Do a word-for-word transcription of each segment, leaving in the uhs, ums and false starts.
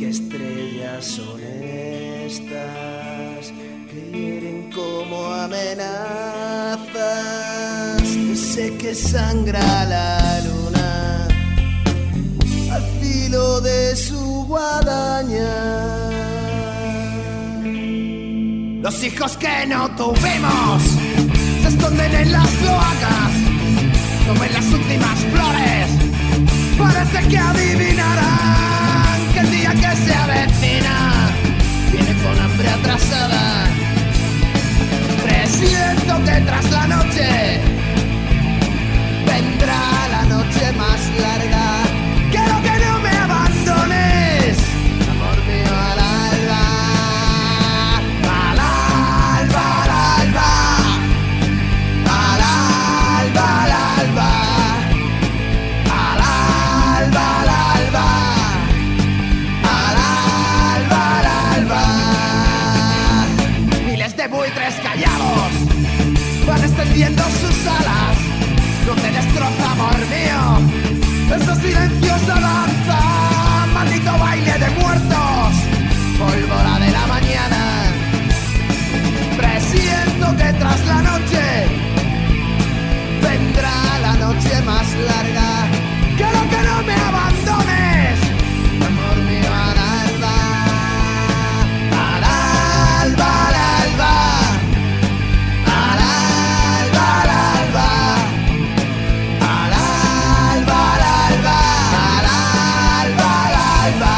qué estrellas son estas que hieren como amenazas. Yo sé que sangra la luna al filo de su guadaña. Los hijos que no tuvimos se esconden en las cloacas, como en las últimas flores. Parece que adivinarán que el día que se avecina viene con hambre atrasada. Presiento que tras la noche vendrá la noche más larga. Quiero que no me abandones, amor mío, al alba. Al alba, al alba. Al alba, al alba. Al alba, al alba. Al alba, al alba. Miles de buitres callados van extendiendo sus alas. No te destroza, amor mío, esa silenciosa danza, maldito baile de muertos, pólvora de la mañana. Presiento que tras la noche vendrá la noche más larga. Quiero que no me abandones, amor mío, al alba. Al alba, al alba. Al alba, al alba. Al alba, al alba. Al alba, al alba.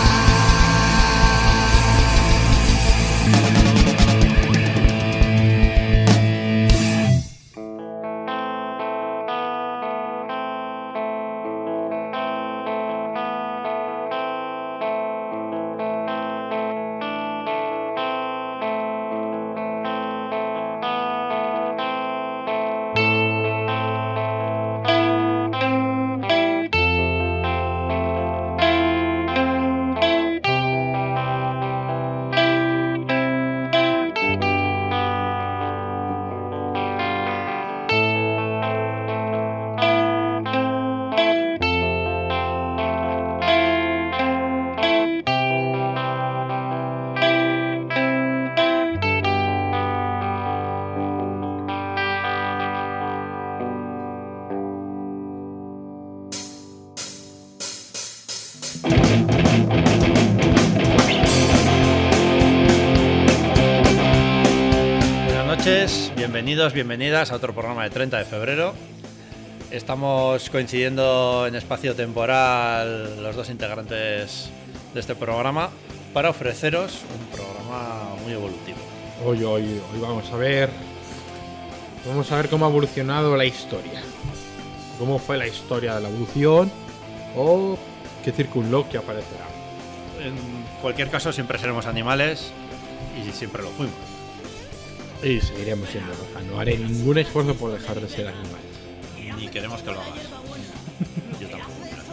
Bienvenidos, bienvenidas a otro programa de treinta de febrero. Estamos coincidiendo en espacio temporal los dos integrantes de este programa para ofreceros un programa muy evolutivo. Hoy, hoy, hoy vamos a ver Vamos a ver cómo ha evolucionado la historia. Cómo fue la historia de la evolución o qué circunloquio aparecerá. En cualquier caso siempre seremos animales y siempre lo fuimos. Y seguiremos siendo. O sea, no haré ningún esfuerzo por dejar de ser animal. Ni queremos que lo hagas. Yo tampoco.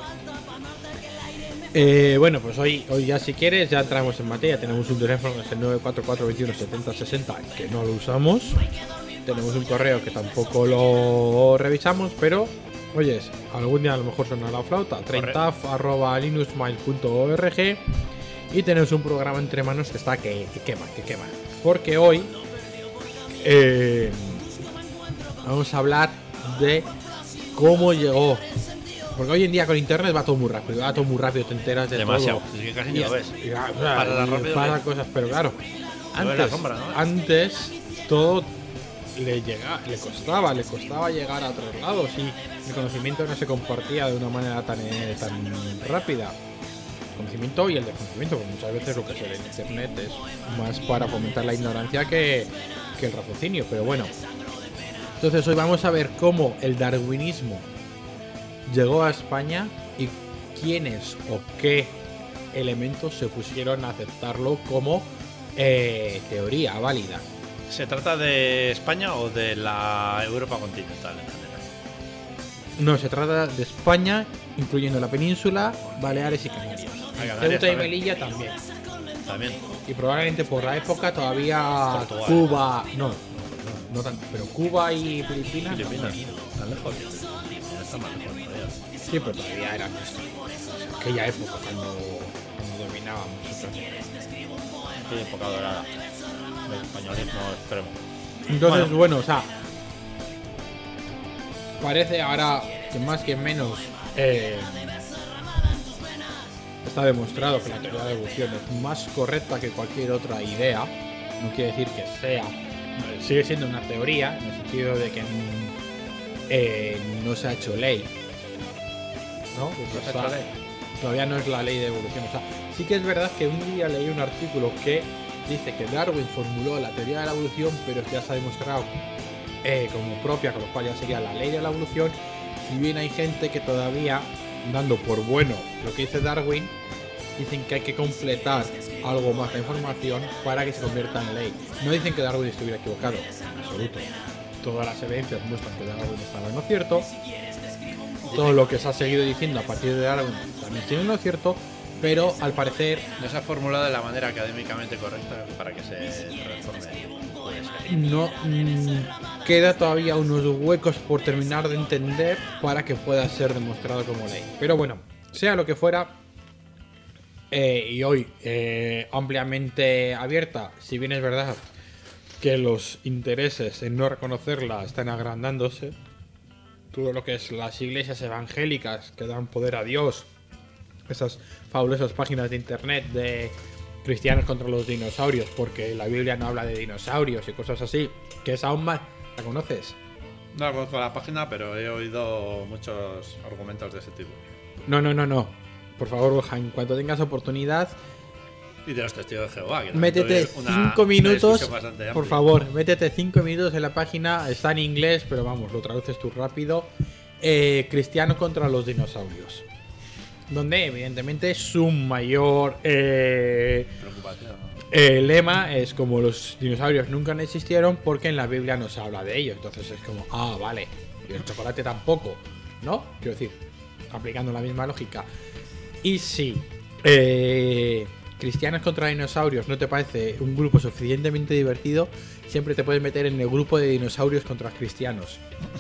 Eh, bueno, pues hoy, hoy ya si quieres ya entramos en materia. Tenemos un teléfono que es el nueve cuatro cuatro, dos uno, siete cero seis cero, que no lo usamos. Tenemos un correo que tampoco lo revisamos, pero oyes, algún día a lo mejor suena la flauta. treinta arroba linuxmail punto org. Y tenemos un programa entre manos que está que, que quema, que quema. Porque hoy Eh, vamos a hablar de cómo llegó. Porque hoy en día con internet va todo muy rápido, va todo muy rápido, te enteras de demasiado, todo. Es que casi ni lo ves. Y, o sea, para rápido, para ¿ves? cosas, pero claro, antes, la sombra, ¿no? antes todo le llega, le costaba, le costaba llegar a otros lados y el conocimiento no se compartía de una manera tan, eh, tan rápida. El conocimiento y el desconocimiento, porque muchas veces lo que se ve en internet es más para fomentar la ignorancia que, que el raciocinio, pero bueno. Entonces hoy vamos a ver cómo el darwinismo llegó a España y quiénes o qué elementos se pusieron a aceptarlo como eh, teoría válida. ¿Se trata de España o de la Europa continental en general? No, se trata de España, incluyendo la península, Baleares y Canarias. Ah, Ceuta y Melilla también. También. Y probablemente por la época todavía Portugal. Cuba, no, no, no tanto, pero Cuba y Filipinas. Filipinas. Tan lejos. Ya está más lejos todavía. Sí, pero todavía era nuestro. Aquella época cuando, cuando dominábamos. Sí, época dorada. El españolismo extremo. Entonces, Bueno. bueno, o sea, parece ahora que más que menos eh, está demostrado que la teoría de la evolución es más correcta que cualquier otra idea. No quiere decir que sea, sigue siendo una teoría, en el sentido de que eh, no se ha hecho ley. ¿No? Porque ¿No se ha está- hecho ley? Todavía no es la ley de evolución. O sea, sí que es verdad que un día leí un artículo que dice que Darwin formuló la teoría de la evolución, pero ya se ha demostrado eh, como propia, con lo cual ya sería la ley de la evolución. Si bien hay gente que todavía, dando por bueno lo que dice Darwin, dicen que hay que completar algo más la información para que se convierta en ley. No dicen que Darwin estuviera equivocado, en absoluto. Todas las evidencias muestran que Darwin estaba en lo cierto. Todo lo que se ha seguido diciendo a partir de Darwin también tiene lo cierto, pero al parecer No se ha formulado de la manera académicamente correcta para que se reforme. Puede ser. no mm, queda todavía unos huecos por terminar de entender para que pueda ser demostrado como ley. Pero bueno, sea lo que fuera, eh, y hoy eh, ampliamente abierta, si bien es verdad que los intereses en no reconocerla están agrandándose, todo lo que es las iglesias evangélicas que dan poder a Dios, esas fabulosas páginas de internet de cristianos contra los dinosaurios, porque la Biblia no habla de dinosaurios y cosas así, que es aún más. ¿La conoces? No conozco la página, pero he oído muchos argumentos de ese tipo. No, no, no, no. Por favor, Borja, en cuanto tengas oportunidad, Y de los testigos de Jehová. Que también métete tuve una- cinco una minutos, discusión bastante por amplia. favor, métete cinco minutos en la página, está en inglés, pero vamos, lo traduces tú rápido. Eh, Cristiano contra los dinosaurios. Donde, evidentemente, su mayor eh, Preocupación. eh, lema es como los dinosaurios nunca no existieron porque en la Biblia no se habla de ellos. Entonces es como, ah, vale, y el chocolate tampoco, ¿no? Quiero decir, aplicando la misma lógica. Y si eh, Cristianos contra Dinosaurios no te parece un grupo suficientemente divertido, siempre te puedes meter en el grupo de dinosaurios contra cristianos.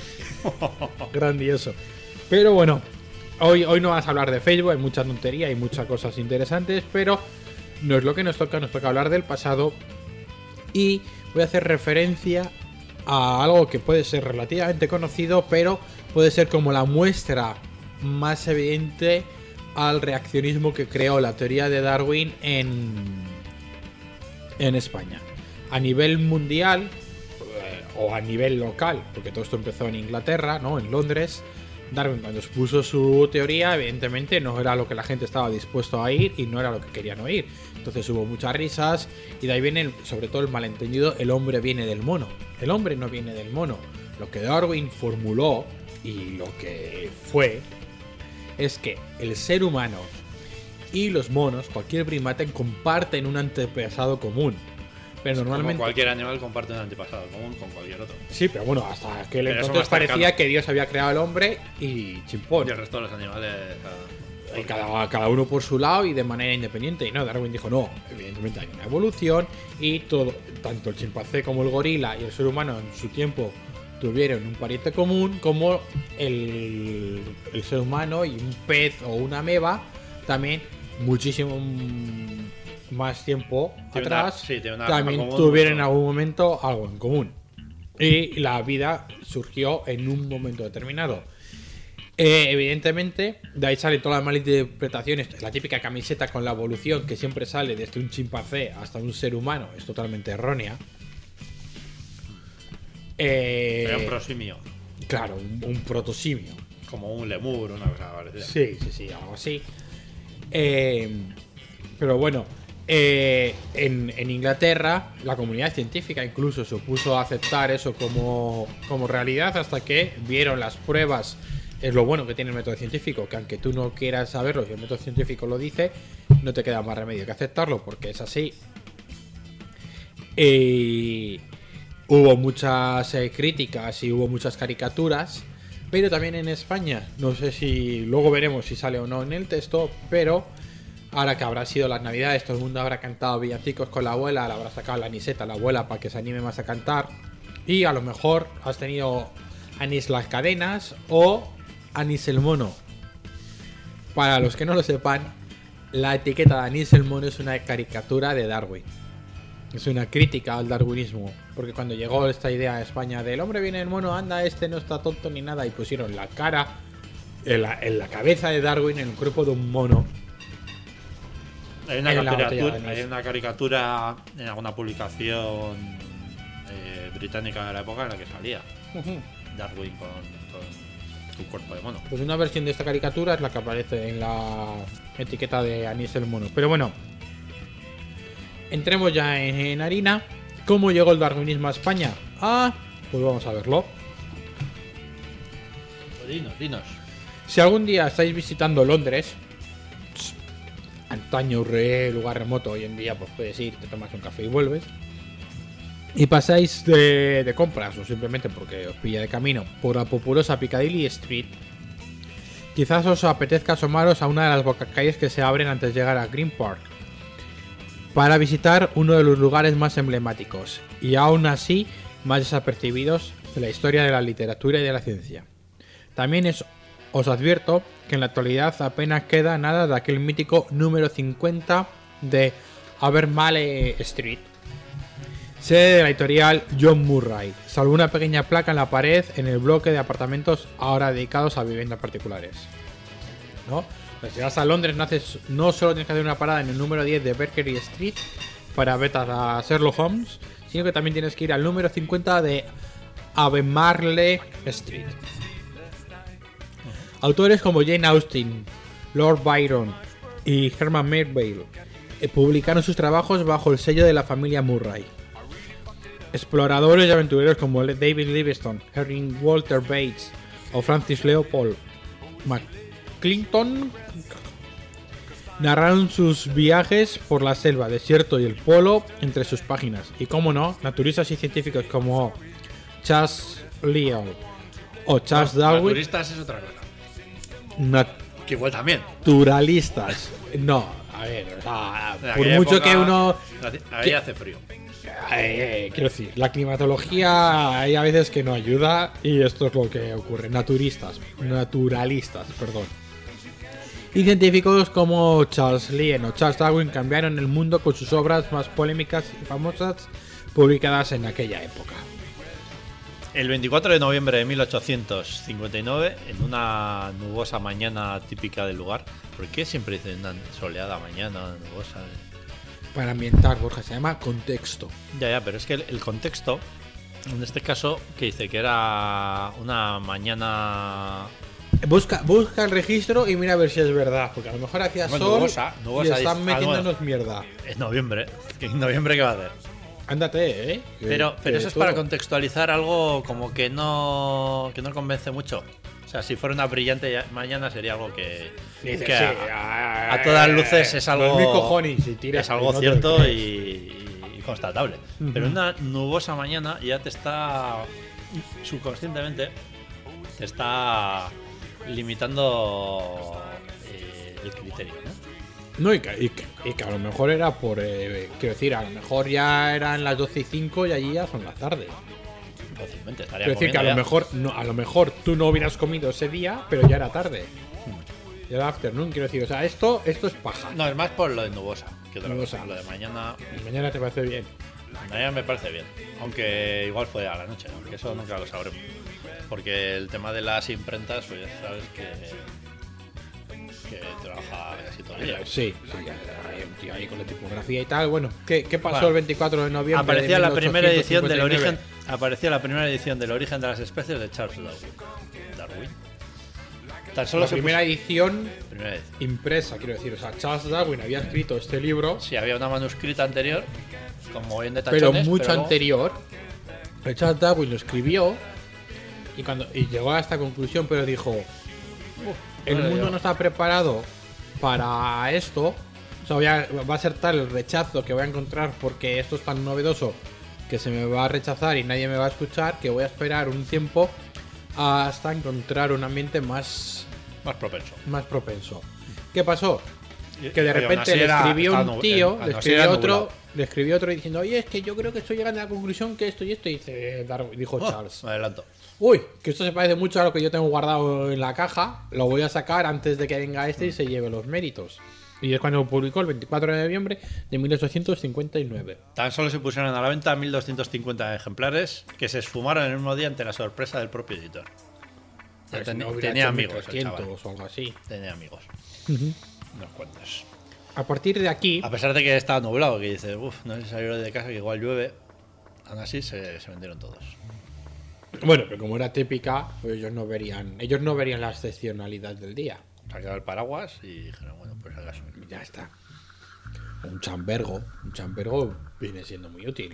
Grandioso. Pero bueno, hoy, hoy no vas a hablar de Facebook, hay mucha tontería, hay muchas cosas interesantes, pero no es lo que nos toca, nos toca hablar del pasado. Y voy a hacer referencia a algo que puede ser relativamente conocido, pero puede ser como la muestra más evidente al reaccionismo que creó la teoría de Darwin en, en España. A nivel mundial, eh, o a nivel local, porque todo esto empezó en Inglaterra, ¿no? En Londres. Darwin, cuando expuso su teoría, evidentemente no era lo que la gente estaba dispuesto a oír y no era lo que querían oír. Entonces hubo muchas risas y de ahí viene, sobre todo, el malentendido: el hombre viene del mono. El hombre no viene del mono. Lo que Darwin formuló y lo que fue es que el ser humano y los monos, cualquier primate, comparten un antepasado común. Pero normalmente... Como cualquier animal comparte un antepasado común con cualquier otro. Sí, pero bueno, hasta aquel Pero eso entonces más parecía cercano. que Dios había creado al hombre y chimpón. Y el resto de los animales. ah, Y cada, cada uno por su lado y de manera independiente. Y no, Darwin dijo, no, evidentemente hay una evolución y todo, tanto el chimpancé como el gorila y el ser humano en su tiempo tuvieron un pariente común, como el, el ser humano y un pez o una ameba también muchísimo más tiempo Tiene una- atrás sí, tiene una también rama común, tuvieron en mucho. algún momento algo en común. Y la vida surgió en un momento determinado. Eh, evidentemente, de ahí salen todas las malinterpretaciones. La típica camiseta con la evolución que siempre sale desde un chimpancé hasta un ser humano es totalmente errónea. Eh, Era un prosimio. claro, un, un protosimio. Como un lemur, una cosa parecida. Sí, sí, sí, algo así. Eh, pero bueno, eh, en, en Inglaterra la comunidad científica incluso se opuso a aceptar eso como, como realidad hasta que vieron las pruebas. Es lo bueno que tiene el método científico, que aunque tú no quieras saberlo, si el método científico lo dice, no te queda más remedio que aceptarlo, porque es así. Y hubo muchas eh, críticas y hubo muchas caricaturas, pero también en España, no sé si luego veremos si sale o no en el texto, pero ahora que habrá sido las navidades, todo el mundo habrá cantado villancicos con la abuela, le habrá sacado la aniseta a la abuela para que se anime más a cantar, y a lo mejor has tenido Anís las cadenas o Anís el mono. para los que no lo sepan, la etiqueta de Anís el mono es una caricatura de Darwin. Es una crítica al darwinismo. Porque cuando llegó esta idea a España del hombre viene el mono, anda, este no está tonto ni nada, y pusieron la cara en la, en la cabeza de Darwin en el cuerpo de un mono. Hay una, En la botella caricatura, de hay anís. una caricatura en alguna publicación eh, británica de la época en la que salía Darwin con, con su cuerpo de mono. Pues una versión de esta caricatura es la que aparece en la etiqueta de Anís el mono. Pero bueno, entremos ya en, en harina. ¿Cómo llegó el darwinismo a España? Ah, pues vamos a verlo. Dinos, dinos. Si algún día estáis visitando Londres, antaño re lugar remoto, hoy en día pues puedes ir, te tomas un café y vuelves, y pasáis de, de compras o simplemente porque os pilla de camino por la populosa Piccadilly Street, quizás os apetezca asomaros a una de las bocacalles que se abren antes de llegar a Green Park para visitar uno de los lugares más emblemáticos y aún así más desapercibidos de la historia de la literatura y de la ciencia. También es, os advierto que en la actualidad apenas queda nada de aquel mítico número cincuenta de Albemarle Street, sede de la editorial John Murray, salvo una pequeña placa en la pared en el bloque de apartamentos ahora dedicados a viviendas particulares. ¿No? Pues si vas a Londres, no, haces, no solo tienes que hacer una parada en el número diez de Berkeley Street para ver a Sherlock Holmes, sino que también tienes que ir al número cincuenta de Albemarle Street. Autores como Jane Austen, Lord Byron y Herman Melville eh, publicaron sus trabajos bajo el sello de la familia Murray. Exploradores y aventureros como David Livingstone, Henry Walter Bates o Francis Leopold McClinton narraron sus viajes por la selva, desierto y el polo entre sus páginas. Y como no, naturistas y científicos como Charles Lyell o Charles No, Darwin. Naturistas es otra cosa. Que igual también. Naturalistas. No, a ver, o sea, En por aquella mucho época, que uno. Ahí que- hace frío. Eh, eh, quiero decir, la climatología hay a veces que no ayuda y esto es lo que ocurre. Naturistas, naturalistas, perdón. Y científicos como Charles Lyell o Charles Darwin cambiaron el mundo con sus obras más polémicas y famosas publicadas en aquella época. El veinticuatro de noviembre de mil ochocientos cincuenta y nueve, en una nubosa mañana típica del lugar. ¿Por qué siempre dicen una soleada mañana, nubosa? Para ambientar, Borja, se llama contexto. Ya, ya, pero es que el, el contexto, en este caso, que dice que era una mañana. Busca, busca el registro y mira a ver si es verdad, porque a lo mejor hacía Bueno, sol nubosa, nubosa y están dice- ah, metiéndonos bueno. mierda. En noviembre. ¿En noviembre qué va a hacer? Ándate, ¿eh? Que- Pero, pero que eso es todo. para contextualizar algo como que no, que no convence mucho. O sea, si fuera una brillante ya- mañana sería algo que, Dices, que sí, a, a, a todas luces es algo, dos mil cojones, y tiras es algo y no te cierto crees. y, y constatable. Ujú. Pero una nubosa mañana ya te está, subconscientemente, te está limitando eh, el criterio, ¿no? No, y que, y que- y que a lo mejor era por. Eh, quiero decir, a lo mejor ya eran las doce y cinco y allí ya son las tarde. Fácilmente estaría Quiero decir que a comiendo lo ya. mejor no, a lo mejor tú no hubieras comido ese día, pero ya era tarde. Ya era afternoon, quiero decir, o sea, esto, esto es paja. No, es más por lo de nubosa que otra Nubosa. cosa. Lo de mañana, Y mañana te parece bien. mañana me parece bien. Aunque igual fue a la noche, aunque eso nunca lo sabremos. Porque el tema de las imprentas, pues ya sabes que, que trabaja casi todo el día. Sí, sí, ya, hay un tío ahí con la tipografía y tal. Bueno, ¿qué, qué pasó Bueno, el veinticuatro de noviembre? Aparecía de la primera edición del mil ochocientos origen. cincuenta y nueve? Aparecía la primera edición del origen de las especies de Charles Darwin. Darwin. Tan solo La se primera puso- edición primera edición. impresa, quiero decir. O sea, Charles Darwin había escrito este libro, Sí, había una manuscrita anterior, como bien de pero tachones, mucho luego- anterior. El Charles Darwin lo escribió y cuando y llegó a esta conclusión, pero dijo: el Vale, mundo ya. no está preparado para esto. O sea, voy a- va a ser tal el rechazo que voy a encontrar porque esto es tan novedoso que se me va a rechazar y nadie me va a escuchar, que voy a esperar un tiempo hasta encontrar un ambiente más, Más propenso. más propenso. ¿Qué pasó? que de Oye, aún repente así le era- escribió estaba un nu- tío, aún le así escribió era otro, nublado. le escribió otro diciendo, oye, es que yo creo que estoy llegando a la conclusión que esto y esto, y dice Darwin, dijo Oh, Charles. me adelanto. Uy, que esto se parece mucho a lo que yo tengo guardado en la caja, lo voy a sacar antes de que venga este y se lleve los méritos. Y es cuando lo publicó el veinticuatro de noviembre de mil ochocientos cincuenta y nueve. Tan solo se pusieron a la venta mil doscientos cincuenta ejemplares que se esfumaron en el mismo día ante la sorpresa del propio editor. Ya Pues ten- no hubiera tenía hecho amigos, mil el trescientos chaval. o algo así. Tenía amigos. Unos cuantos. A partir de aquí, A pesar de que estaba nublado, que dices, uff, no sé si salir de casa, que igual llueve. Aún así se, se vendieron todos. bueno, pero como era típica, pues ellos no verían, ellos no verían la excepcionalidad del día. Sacaron el paraguas y dijeron, bueno, pues acaso. Ya está. Un chambergo, un chambergo viene siendo muy útil.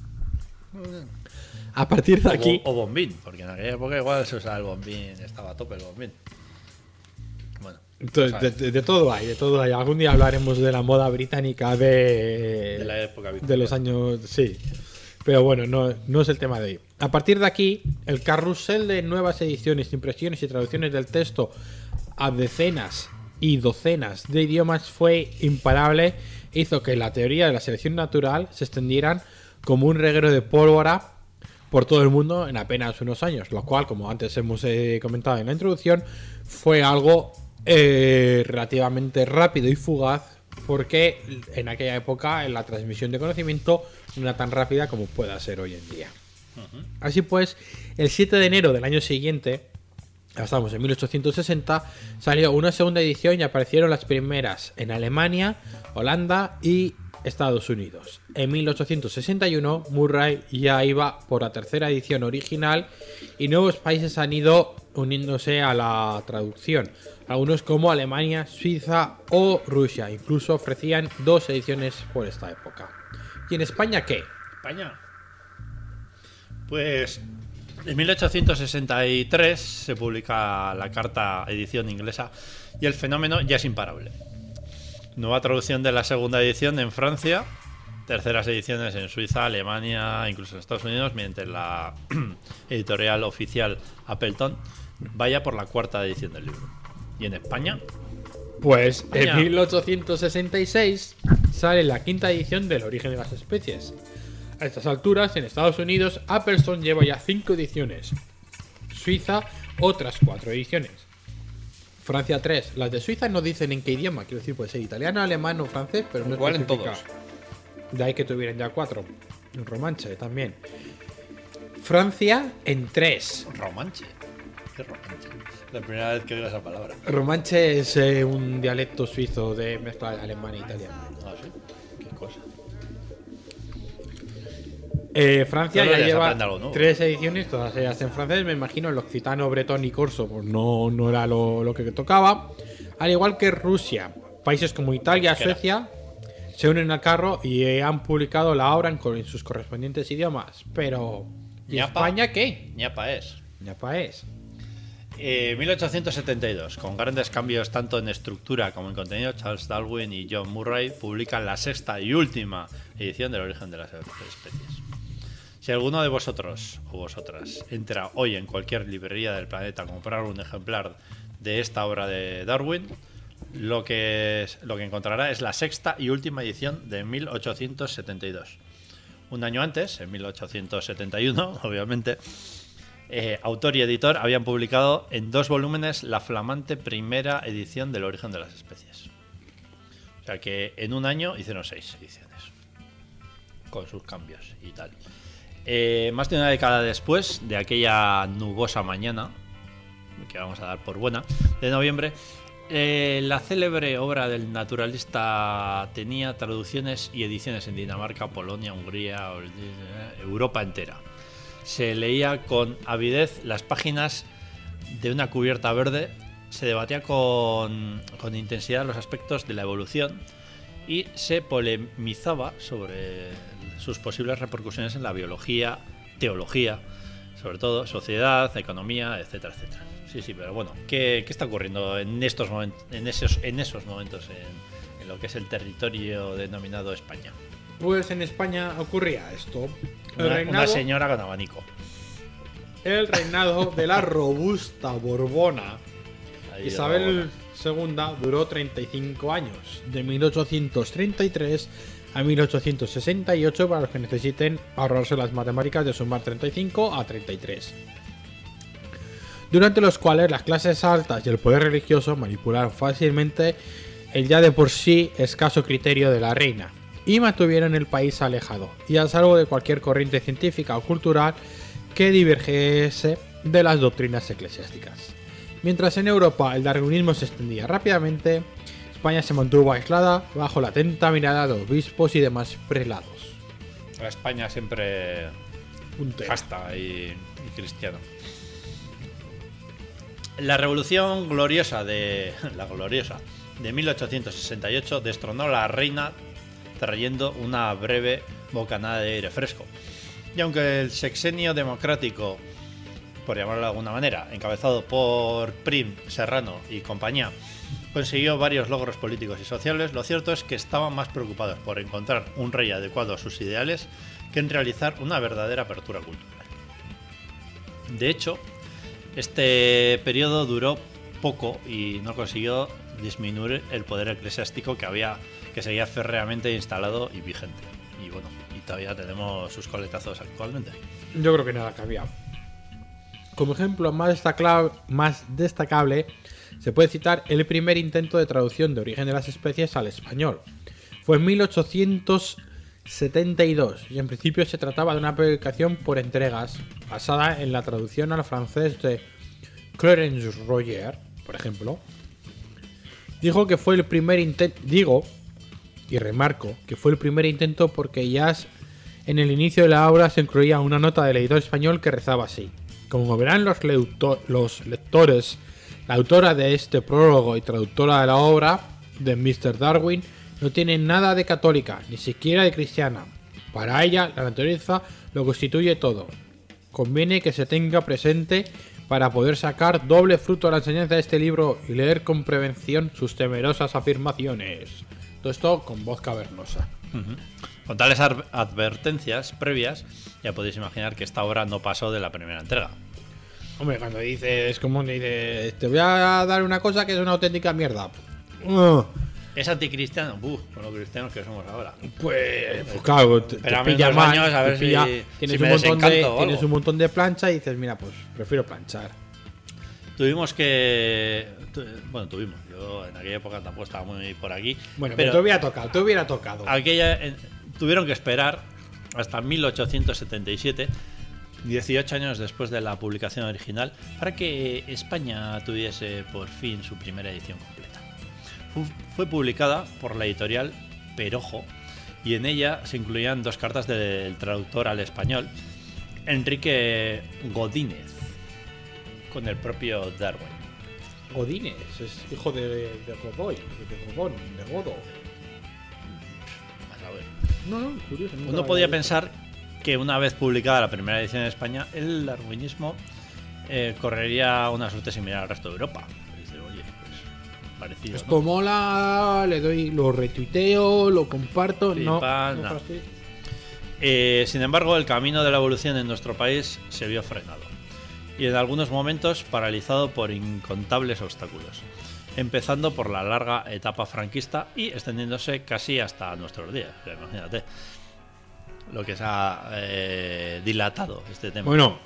A partir de aquí, O, bo- o bombín, porque en aquella época igual se usaba el bombín, estaba a tope el bombín. Bueno, entonces, de, de- de todo hay, de todo hay. Algún día hablaremos de la moda británica de, de la época de victoriana. los años, sí. Pero bueno, no, no es el tema de hoy. A partir de aquí, el carrusel de nuevas ediciones, impresiones y traducciones del texto a decenas y docenas de idiomas fue imparable. Hizo que la teoría de la selección natural se extendieran como un reguero de pólvora por todo el mundo en apenas unos años, lo cual, como antes hemos eh, comentado en la introducción, fue algo eh, relativamente rápido y fugaz, porque en aquella época la transmisión de conocimiento no era tan rápida como pueda ser hoy en día. Así pues, el siete de enero del año siguiente, ya estamos en mil ochocientos sesenta, salió una segunda edición y aparecieron las primeras en Alemania, Holanda y Estados Unidos. En mil ochocientos sesenta y uno, Murray ya iba por la tercera edición original y nuevos países han ido uniéndose a la traducción. Algunos como Alemania, Suiza o Rusia incluso ofrecían dos ediciones por esta época. ¿Y en España qué? España. Pues en mil ochocientos sesenta y tres se publica la carta edición inglesa y el fenómeno ya es imparable. Nueva traducción de la segunda edición en Francia, terceras ediciones en Suiza, Alemania, incluso en Estados Unidos, mediante la editorial oficial Appleton, vaya por la cuarta edición del libro. ¿Y en España? Pues España. en mil ochocientos sesenta y seis sale la quinta edición del Origen de las Especies. A estas alturas, en Estados Unidos, Appleton lleva ya cinco ediciones. Suiza, otras cuatro ediciones. Francia, tres. Las de Suiza no dicen en qué idioma, quiero decir, puede ser italiano, alemán o francés, pero no Igual en especifica. todos. De ahí que tuvieran ya cuatro. En Romanche también. Francia en tres. Romanche. ¿Qué Romanche? La primera vez que oigo esa palabra. Romanche es eh, un dialecto suizo de mezcla de alemán e italiano. Ah, sí. Qué cosa. Eh, Francia Todos los ya días lleva aprende algo nuevo. tres ediciones, todas ellas en francés. Me imagino el occitano, bretón y corso pues no, no era lo, lo que tocaba. Al igual que Rusia, países como Italia, ¿Qué era? Suecia se unen al carro y eh, han publicado la obra en, co- en sus correspondientes idiomas. Pero ¿y Ñapa. España qué? Ñapa es. Ñapa es. Eh, mil ochocientos setenta y dos, con grandes cambios tanto en estructura como en contenido, Charles Darwin y John Murray publican la sexta y última edición del Origen de las Especies. Si alguno de vosotros o vosotras entra hoy en cualquier librería del planeta a comprar un ejemplar de esta obra de Darwin, lo que, es- lo que encontrará es la sexta y última edición de mil ochocientos setenta y dos. Un año antes, en mil ochocientos setenta y uno, obviamente, eh, autor y editor habían publicado en dos volúmenes la flamante primera edición del Origen de las Especies. O sea que en un año hicieron seis ediciones, con sus cambios y tal. Eh, más de una década después de aquella nubosa mañana, que vamos a dar por buena, de noviembre, eh, la célebre obra del naturalista tenía traducciones y ediciones en Dinamarca, Polonia, Hungría, Europa entera. Se leía con avidez las páginas de una cubierta verde, se debatía con, con intensidad los aspectos de la evolución y se polemizaba sobre sus posibles repercusiones en la biología, teología, sobre todo sociedad, economía, etcétera, etcétera. Sí, sí, pero bueno, ¿qué, qué está ocurriendo en estos momentos, en esos, en esos momentos en, en lo que es el territorio denominado España? Pues en España ocurría esto. El Una, reinado, una señora con abanico. el reinado de la robusta Borbona. Ahí Isabel Borbona. segunda duró treinta y cinco años, de mil ochocientos treinta y tres a mil ochocientos sesenta y ocho, para los que necesiten ahorrarse las matemáticas de sumar treinta y cinco a treinta y tres. Durante los cuales las clases altas y el poder religioso manipularon fácilmente el ya de por sí escaso criterio de la reina y mantuvieron el país alejado y a salvo de cualquier corriente científica o cultural que divergiese de las doctrinas eclesiásticas. Mientras en Europa el darwinismo se extendía rápidamente, España se mantuvo aislada bajo la atenta mirada de obispos y demás prelados. La España siempre Puntera. casta y, y cristiano. La revolución gloriosa de la gloriosa de mil ochocientos sesenta y ocho destronó a la reina trayendo una breve bocanada de aire fresco. Y aunque el sexenio democrático, por llamarlo de alguna manera, encabezado por Prim, Serrano y compañía, consiguió varios logros políticos y sociales, lo cierto es que estaban más preocupados por encontrar un rey adecuado a sus ideales que en realizar una verdadera apertura cultural. De hecho, este periodo duró poco y no consiguió disminuir el poder eclesiástico que había que seguía férreamente instalado y vigente. Y bueno, y todavía tenemos sus coletazos actualmente. Yo creo que nada ha cambiado. Como ejemplo más destacable, más destacable se puede citar el primer intento de traducción de Origen de las Especies al español. Fue en mil ochocientos setenta y dos y en principio se trataba de una publicación por entregas basada en la traducción al francés de Clarence Roger, por ejemplo. Dijo que fue el primer intento, digo, y remarco, que fue el primer intento porque ya en el inicio de la obra se incluía una nota del editor español que rezaba así: como verán los, leuto- los lectores, la autora de este prólogo y traductora de la obra de mister Darwin no tiene nada de católica, ni siquiera de cristiana. Para ella, la naturaleza lo constituye todo. Conviene que se tenga presente para poder sacar doble fruto a la enseñanza de este libro y leer con prevención sus temerosas afirmaciones. Todo esto con voz cavernosa. Uh-huh. Con tales ar- advertencias previas, ya podéis imaginar que esta obra no pasó de la primera entrega. Hombre, cuando dices, como dices, te voy a dar una cosa que es una auténtica mierda. Uh. ¿Es anticristiano? Uf, con los cristianos que somos ahora. Pues, pues claro, te, te Espérame pilla unos mal, años a te ver si- pilla- si tienes, me un montón de, desencanto o tienes algo. un montón de plancha y dices, mira, pues prefiero planchar. Tuvimos que... tu- bueno, tuvimos. Yo en aquella época tampoco estaba muy por aquí. Bueno, pero pero te hubiera tocado, te hubiera tocado. aquella, eh, tuvieron que esperar hasta mil ochocientos setenta y siete, dieciocho años después de la publicación original, para que España tuviese por fin su primera edición completa. Fu- Fue publicada por la editorial Perojo y en ella se incluían dos cartas del traductor al español, Enrique Godínez, con el propio Darwin. Godínez, es hijo de, de Godoy, de Godón, de Godo. A saber. No, no, curioso. nunca Uno lo podía había visto. pensar que una vez publicada la primera edición en España, el darwinismo eh, correría una suerte similar al resto de Europa. Dice, oye, pues parecido. Esto ¿no? mola, le doy, lo retuiteo, lo comparto. Pim, no, pam, no nada. fastidio. Eh, sin embargo, el camino de la evolución en nuestro país se vio frenado y en algunos momentos paralizado por incontables obstáculos, empezando por la larga etapa franquista y extendiéndose casi hasta nuestros días. O sea, imagínate lo que se ha eh, dilatado este tema. Bueno,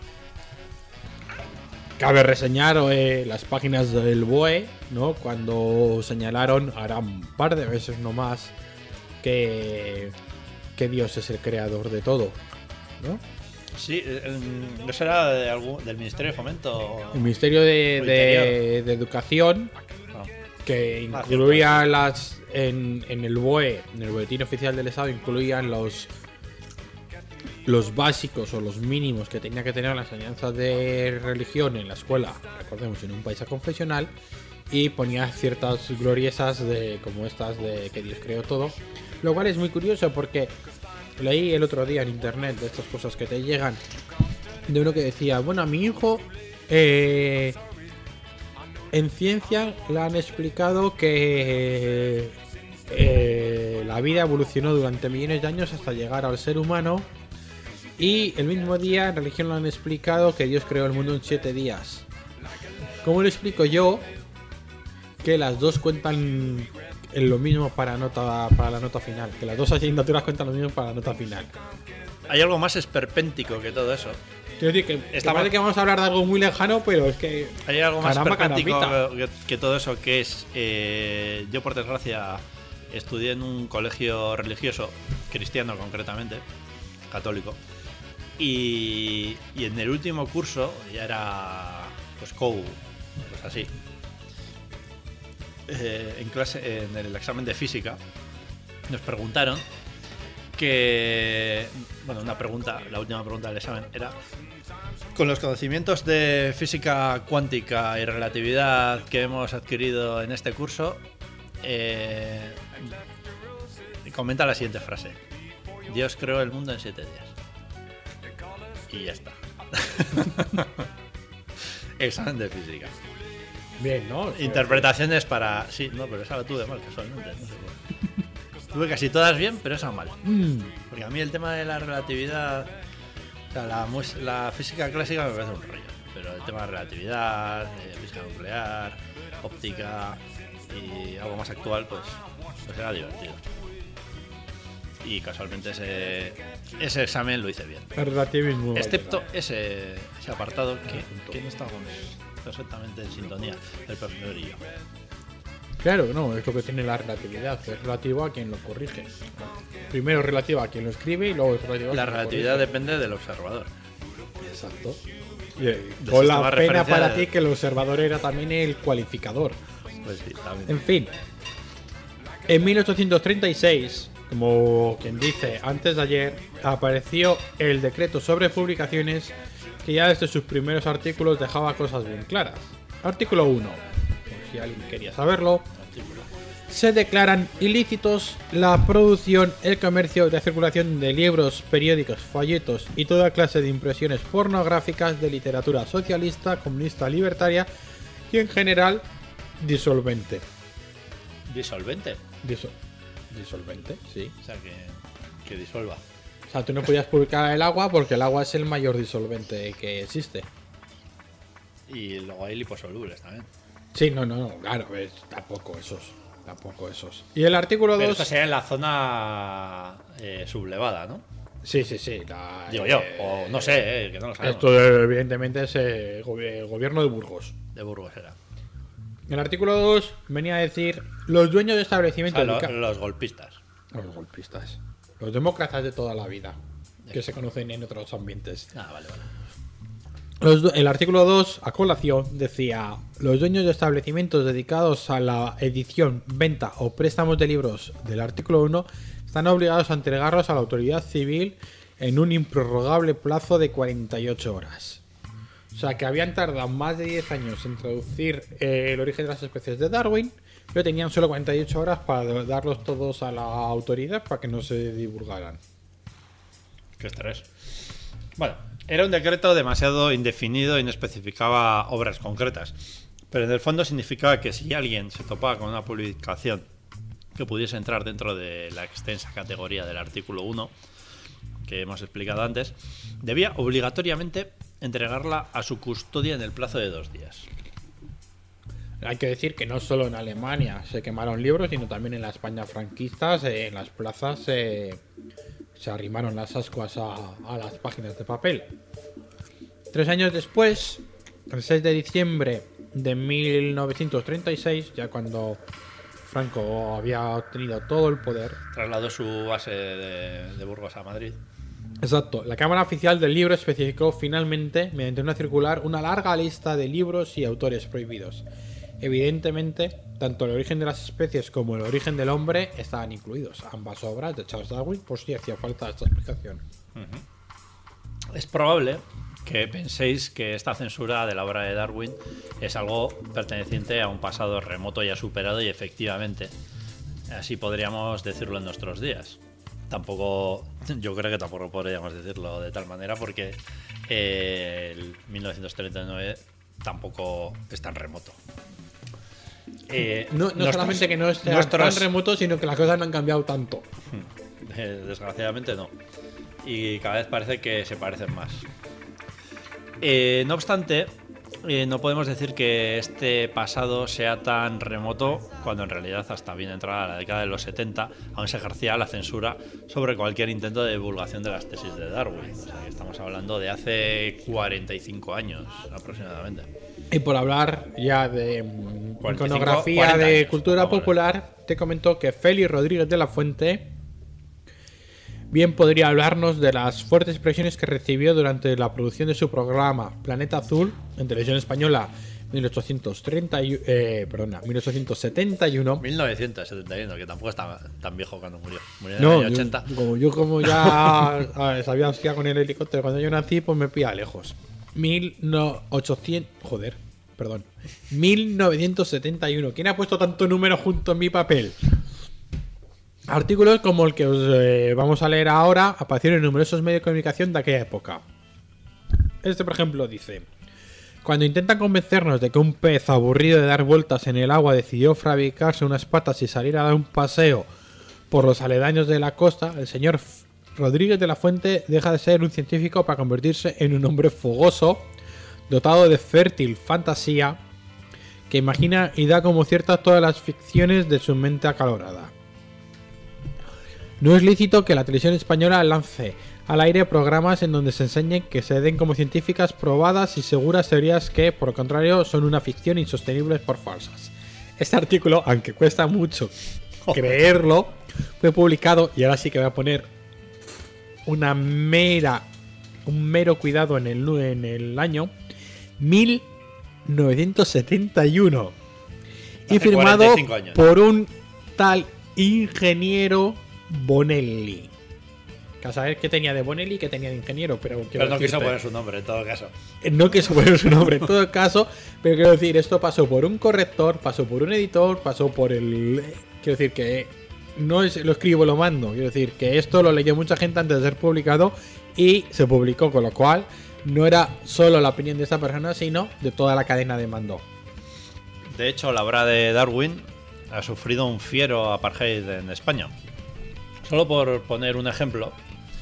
cabe reseñar eh, las páginas del B O E, ¿no? Cuando señalaron, hará un par de veces nomás, que, que Dios es el creador de todo, ¿no? Sí, el- ¿no será de algún, del Ministerio de Fomento? El Ministerio de, O de- de Educación, No. que Ah, incluía las en, en el B O E, en el Boletín Oficial del Estado, incluían los los básicos o los mínimos que tenía que tener la enseñanza de religión en la escuela, recordemos, en un país confesional, y ponía ciertas gloriesas de como estas de que Dios creó todo, lo cual es muy curioso porque leí el otro día en internet de estas cosas que te llegan, de uno que decía, bueno, a mi hijo eh, en ciencia le han explicado que eh, la vida evolucionó durante millones de años hasta llegar al ser humano, y el mismo día en religión le han explicado que Dios creó el mundo en siete días. ¿Cómo lo explico yo que las dos cuentan en lo mismo para nota para la nota final, que las dos asignaturas cuentan lo mismo para la nota final. Hay algo más esperpéntico que todo eso. Quiero decir que Está parece mal. que vamos a hablar de algo muy lejano, pero es que Hay algo más caramba, esperpéntico carambita. que, que todo eso, que es... eh, yo, por desgracia, estudié en un colegio religioso, cristiano concretamente, católico, y, y en el último curso, ya era pues C O U, pues así, eh, en clase, en el examen de física, nos preguntaron que, bueno, una pregunta, la última pregunta del examen era: con los conocimientos de física cuántica y relatividad que hemos adquirido en este curso, eh, comenta la siguiente frase: Dios creó el mundo en siete días. Y ya está. Examen de física. bien, ¿no? Interpretaciones para... Sí, no, pero esa la tuve mal, casualmente. No sé por qué. Tuve casi todas bien, pero esa mal. Mm, Porque a mí el tema de la relatividad... O sea, la, mus- la física clásica me parece un rollo. Pero el tema de relatividad, de física nuclear, óptica y algo más actual, pues, pues era divertido. Y casualmente ese, ese examen lo hice bien. el relativismo. Excepto ese, ese apartado que, que no estábamos perfectamente en sintonía, el profesor y yo. Claro, no, es lo que tiene la relatividad, que es relativo a quien lo corrige. Primero es relativo a quien lo escribe y luego es relativo a La quien lo relatividad corrige. depende del observador. Exacto. Y, eh, Del con la sistema de pena referencia para de- ti que el observador era también el cualificador. Pues sí, también. En fin, en mil ochocientos treinta y seis, como quien dice, antes de ayer, apareció el decreto sobre publicaciones que ya desde sus primeros artículos dejaba cosas bien claras. Artículo uno, por si alguien quería saberlo. Se declaran ilícitos la producción, el comercio y la circulación de libros, periódicos, folletos y toda clase de impresiones pornográficas de literatura socialista, comunista, libertaria y en general disolvente. Disolvente. Diso- disolvente, sí. O sea, que, que disuelva. O sea, tú no podías publicar el agua porque el agua es el mayor disolvente que existe. Y luego hay liposolubles también. Sí, no, no, no, claro, es, tampoco esos. Tampoco esos. Y el artículo Pero dos. esto sería en la zona eh, sublevada, ¿no? Sí, sí, sí. la- Digo yo, eh, o no sé, eh, que no lo sabemos. Esto evidentemente es eh, gobi- el gobierno de Burgos. De Burgos era. El artículo dos venía a decir los dueños de O establecimientos. sea, lo- dedica- los golpistas. Los golpistas. Los demócratas de toda la vida. Que se conocen en otros ambientes. Ah, vale, vale. Los du- el artículo dos, a colación, decía: los dueños de establecimientos dedicados a la edición, venta o préstamos de libros del artículo uno están obligados a entregarlos a la autoridad civil en un improrrogable plazo de cuarenta y ocho horas. O sea que habían tardado más de diez años en traducir eh, el origen de las especies de Darwin, pero tenían solo cuarenta y ocho horas para darlos todos a la autoridad para que no se divulgaran. Qué estrés. Bueno, era un decreto demasiado indefinido y no especificaba obras concretas. Pero en el fondo significaba que si alguien se topaba con una publicación que pudiese entrar dentro de la extensa categoría del artículo uno, que hemos explicado antes, debía obligatoriamente entregarla a su custodia en el plazo de dos días. Hay que decir que no solo en Alemania se quemaron libros, sino también en la España franquista, eh, en las plazas eh, se arrimaron las ascuas a, a las páginas de papel. Tres años después, el seis de diciembre de mil novecientos treinta y seis, ya cuando Franco había obtenido todo el poder. Trasladó su base de, de Burgos a Madrid. Exacto, la Cámara Oficial del Libro especificó finalmente, mediante una circular, una larga lista de libros y autores prohibidos. Evidentemente, tanto el origen de las especies como el origen del hombre estaban incluidos, ambas obras de Charles Darwin, por si hacía falta esta explicación. Es probable que penséis que esta censura de la obra de Darwin es algo perteneciente a un pasado remoto ya superado, y efectivamente así podríamos decirlo en nuestros días. Tampoco, yo creo que tampoco podríamos decirlo de tal manera, porque eh, el mil novecientos treinta y nueve tampoco es tan remoto. Eh, No, no nuestros- solamente que no esté nuestros- tan remoto, sino que las cosas no han cambiado tanto. Eh, desgraciadamente no. Y cada vez parece que se parecen más. Eh, no obstante, eh, no podemos decir que este pasado sea tan remoto cuando en realidad hasta bien entrada la década de los setenta aún se ejercía la censura sobre cualquier intento de divulgación de las tesis de Darwin. O sea, que estamos hablando de hace cuarenta y cinco años aproximadamente. Y por hablar ya de mm, cuarenta y cinco, iconografía de años, cultura popular, te comento que Félix Rodríguez de la Fuente bien podría hablarnos de las fuertes presiones que recibió durante la producción de su programa Planeta Azul en televisión española mil ochocientos treinta y, eh, perdona, mil ochocientos setenta y uno. mil novecientos setenta y uno, que tampoco estaba tan viejo cuando murió. Murió en No, el año ochenta. Yo, como yo como ya a ver, sabía hostia con el helicóptero cuando yo nací, pues me pilla lejos. mil ochocientos, joder, perdón. mil novecientos setenta y uno. ¿Quién ha puesto tanto número junto en mi papel? Artículos como el que os eh, vamos a leer ahora aparecieron en numerosos medios de comunicación de aquella época. Este, por ejemplo, dice: cuando intentan convencernos de que un pez aburrido de dar vueltas en el agua decidió fabricarse unas patas y salir a dar un paseo por los aledaños de la costa, el señor Rodríguez de la Fuente deja de ser un científico para convertirse en un hombre fogoso, dotado de fértil fantasía, que imagina y da como ciertas todas las ficciones de su mente acalorada. No es lícito que la televisión española lance al aire programas en donde se enseñen que se den como científicas probadas y seguras teorías que, por el contrario, son una ficción insostenible por falsas. Este artículo, aunque cuesta mucho creerlo, fue publicado, y ahora sí que voy a poner una mera, un mero cuidado en el, en el año mil novecientos setenta y uno y Hace firmado cuarenta y cinco años. por un tal ingeniero Bonelli. Que a saber qué tenía de Bonelli y qué tenía de ingeniero, pero, Pero no quiso decirte- poner su nombre en todo caso. no quiso poner su nombre en todo caso, pero quiero decir, esto pasó por un corrector, pasó por un editor, pasó por el... Quiero decir que no es lo escribo, lo mando. Quiero decir que esto lo leyó mucha gente antes de ser publicado y se publicó, con lo cual no era solo la opinión de esta persona, sino de toda la cadena de mando. De hecho, la obra de Darwin ha sufrido un fiero apartheid en España. Solo por poner un ejemplo,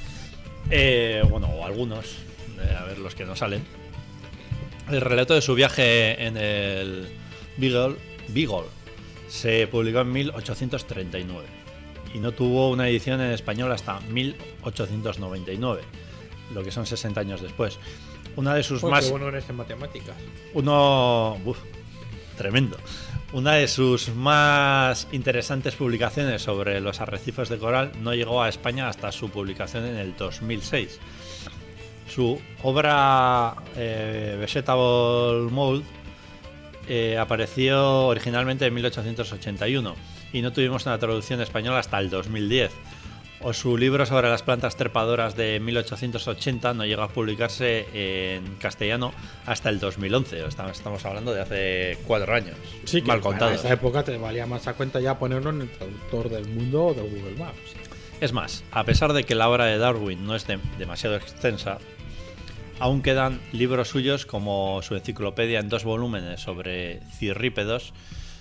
eh, bueno, o algunos, eh, a ver los que no salen. El relato de su viaje en el Beagle, Beagle se publicó en mil ochocientos treinta y nueve y no tuvo una edición en español hasta mil ochocientos noventa y nueve, lo que son sesenta años después. Una de sus más... bueno eres en matemáticas. Uno... Uf, tremendo. Una de sus más interesantes publicaciones sobre los arrecifes de coral no llegó a España hasta su publicación en el dos mil seis. Su obra eh, Vegetable Mold eh, apareció originalmente en mil ochocientos ochenta y uno y no tuvimos una traducción española hasta el dos mil diez. O su libro sobre las plantas trepadoras de mil ochocientos ochenta no llegó a publicarse en castellano hasta el dos mil once. Estamos hablando de hace cuatro años. Sí, que mal para contado. esa época te valía más a cuenta ya ponerlo en el traductor del mundo o de Google Maps. Es más, a pesar de que la obra de Darwin no es de- demasiado extensa, aún quedan libros suyos como su enciclopedia en dos volúmenes sobre cirrípedos,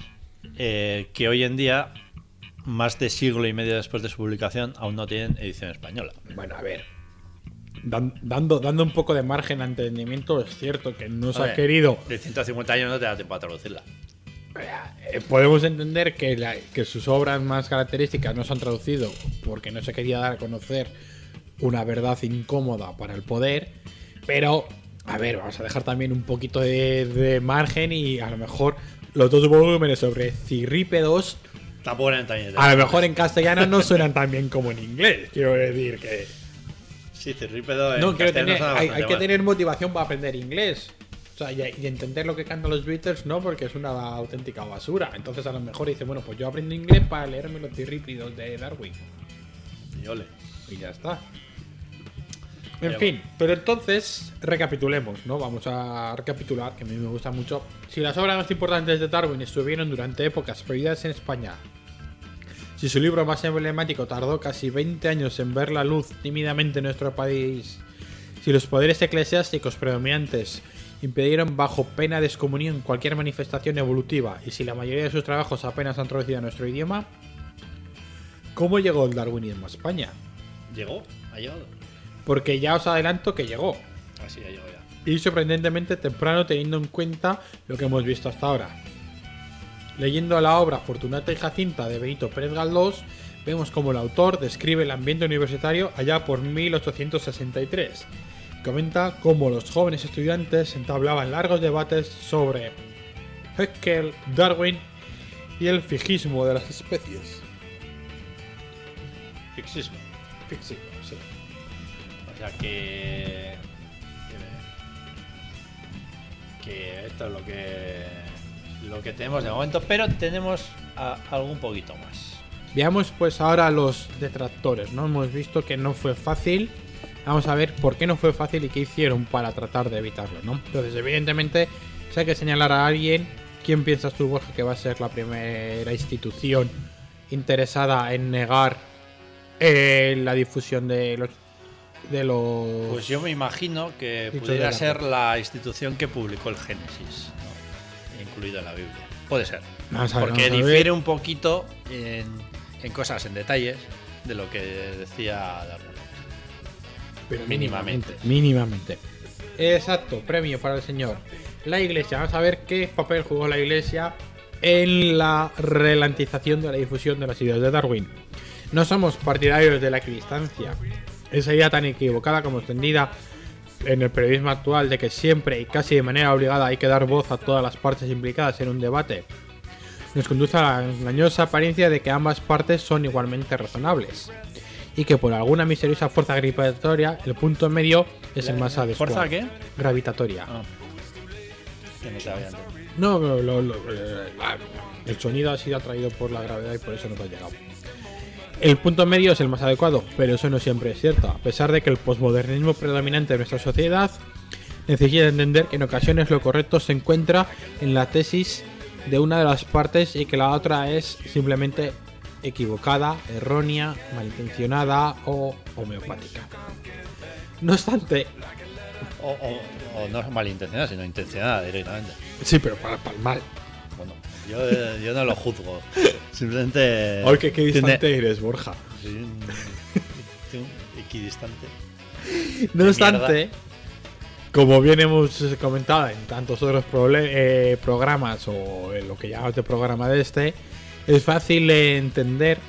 eh, que hoy en día, más de siglo y medio después de su publicación, aún no tienen edición española. Bueno, a ver. Dan- dando, dando un poco de margen a entendimiento, es cierto que no se A ha ver, querido. De ciento cincuenta años no te da tiempo a traducirla. Eh, podemos entender que, la- que sus obras más características no se han traducido porque no se quería dar a conocer una verdad incómoda para el poder. Pero, a ver, vamos a dejar también un poquito de, de margen y a lo mejor los dos volúmenes sobre cirrípedos. Tampoco eran tan A lo mejor en castellano no suenan tan bien como en inglés. Quiero decir que. Sí, cirrípedo en No, quiero castellano tener, suena hay, bastante hay que mal. tener motivación para aprender inglés. O sea, y, y entender lo que cantan los Beatles, no, porque es una auténtica basura. Entonces, a lo mejor dice, bueno, pues yo aprendo inglés para leerme los cirrípidos de Darwin. Y ole. Y ya está. En Pero fin, pero entonces recapitulemos, ¿no? Vamos a recapitular, que a mí me gusta mucho. Si las obras más importantes de Darwin estuvieron durante épocas prohibidas en España, si su libro más emblemático tardó casi veinte años en ver la luz tímidamente en nuestro país, si los poderes eclesiásticos predominantes impidieron bajo pena de excomunión cualquier manifestación evolutiva y si la mayoría de sus trabajos apenas han traducido a nuestro idioma, ¿cómo llegó el darwinismo a España? ¿Llegó? ¿Ha llegado? Porque ya os adelanto que llegó. Ah, sí, ha llegado ya. y sorprendentemente temprano teniendo en cuenta lo que hemos visto hasta ahora. Leyendo la obra Fortunata y Jacinta de Benito Pérez Galdós, vemos cómo el autor describe el ambiente universitario allá por mil ochocientos sesenta y tres. Comenta cómo los jóvenes estudiantes entablaban largos debates sobre Haeckel, Darwin y el fijismo de las especies. Fixismo. Fixismo, sí. O sea que. Que esto es lo que. Lo que tenemos de momento, pero tenemos a, algo un poquito más. Veamos pues ahora los detractores, ¿no? Hemos visto que no fue fácil. Vamos a ver por qué no fue fácil y qué hicieron para tratar de evitarlo, ¿no? Entonces, evidentemente, si hay que señalar a alguien, ¿quién piensas tú, Borja, que va a ser la primera institución interesada en negar eh, la difusión de los, de los... Pues yo me imagino que Dicho pudiera de la ser la institución que publicó el Génesis, ¿no? Incluido en la Biblia. Puede ser. Vamos a ver, Porque vamos a ver. difiere un poquito en, en cosas, en detalles, de lo que decía Darwin. Pero mínimamente. Mínimamente. Exacto, premio para el señor. La iglesia, vamos a ver qué papel jugó la iglesia en la relantización de la difusión de las ideas de Darwin. No somos partidarios de la equidistancia. Esa idea tan equivocada como extendida en el periodismo actual de que siempre y casi de manera obligada hay que dar voz a todas las partes implicadas en un debate, nos conduce a la engañosa apariencia de que ambas partes son igualmente razonables y que por alguna misteriosa fuerza gravitatoria el punto medio es el más adecuado. ¿Fuerza qué? Gravitatoria. Ah. Que no te había entendido. No, lo- lo- lo- el sonido ha sido atraído por la gravedad y por eso nos ha llegado. El punto medio es el más adecuado, pero eso no siempre es cierto. A pesar de que el posmodernismo predominante de nuestra sociedad necesita entender que en ocasiones lo correcto se encuentra en la tesis de una de las partes y que la otra es simplemente equivocada, errónea, malintencionada o homeopática. No obstante, O, o- o no es malintencionada, sino intencionada directamente. sí, pero para, para el mal. Bueno, yo, eh, yo no lo juzgo. Simplemente. Ay, que qué tiene- distante eres, Borja. soy un, soy un equidistante. No de obstante, como bien hemos comentado en tantos otros prole- eh, programas o en lo que llamamos de programa de este, es fácil de entender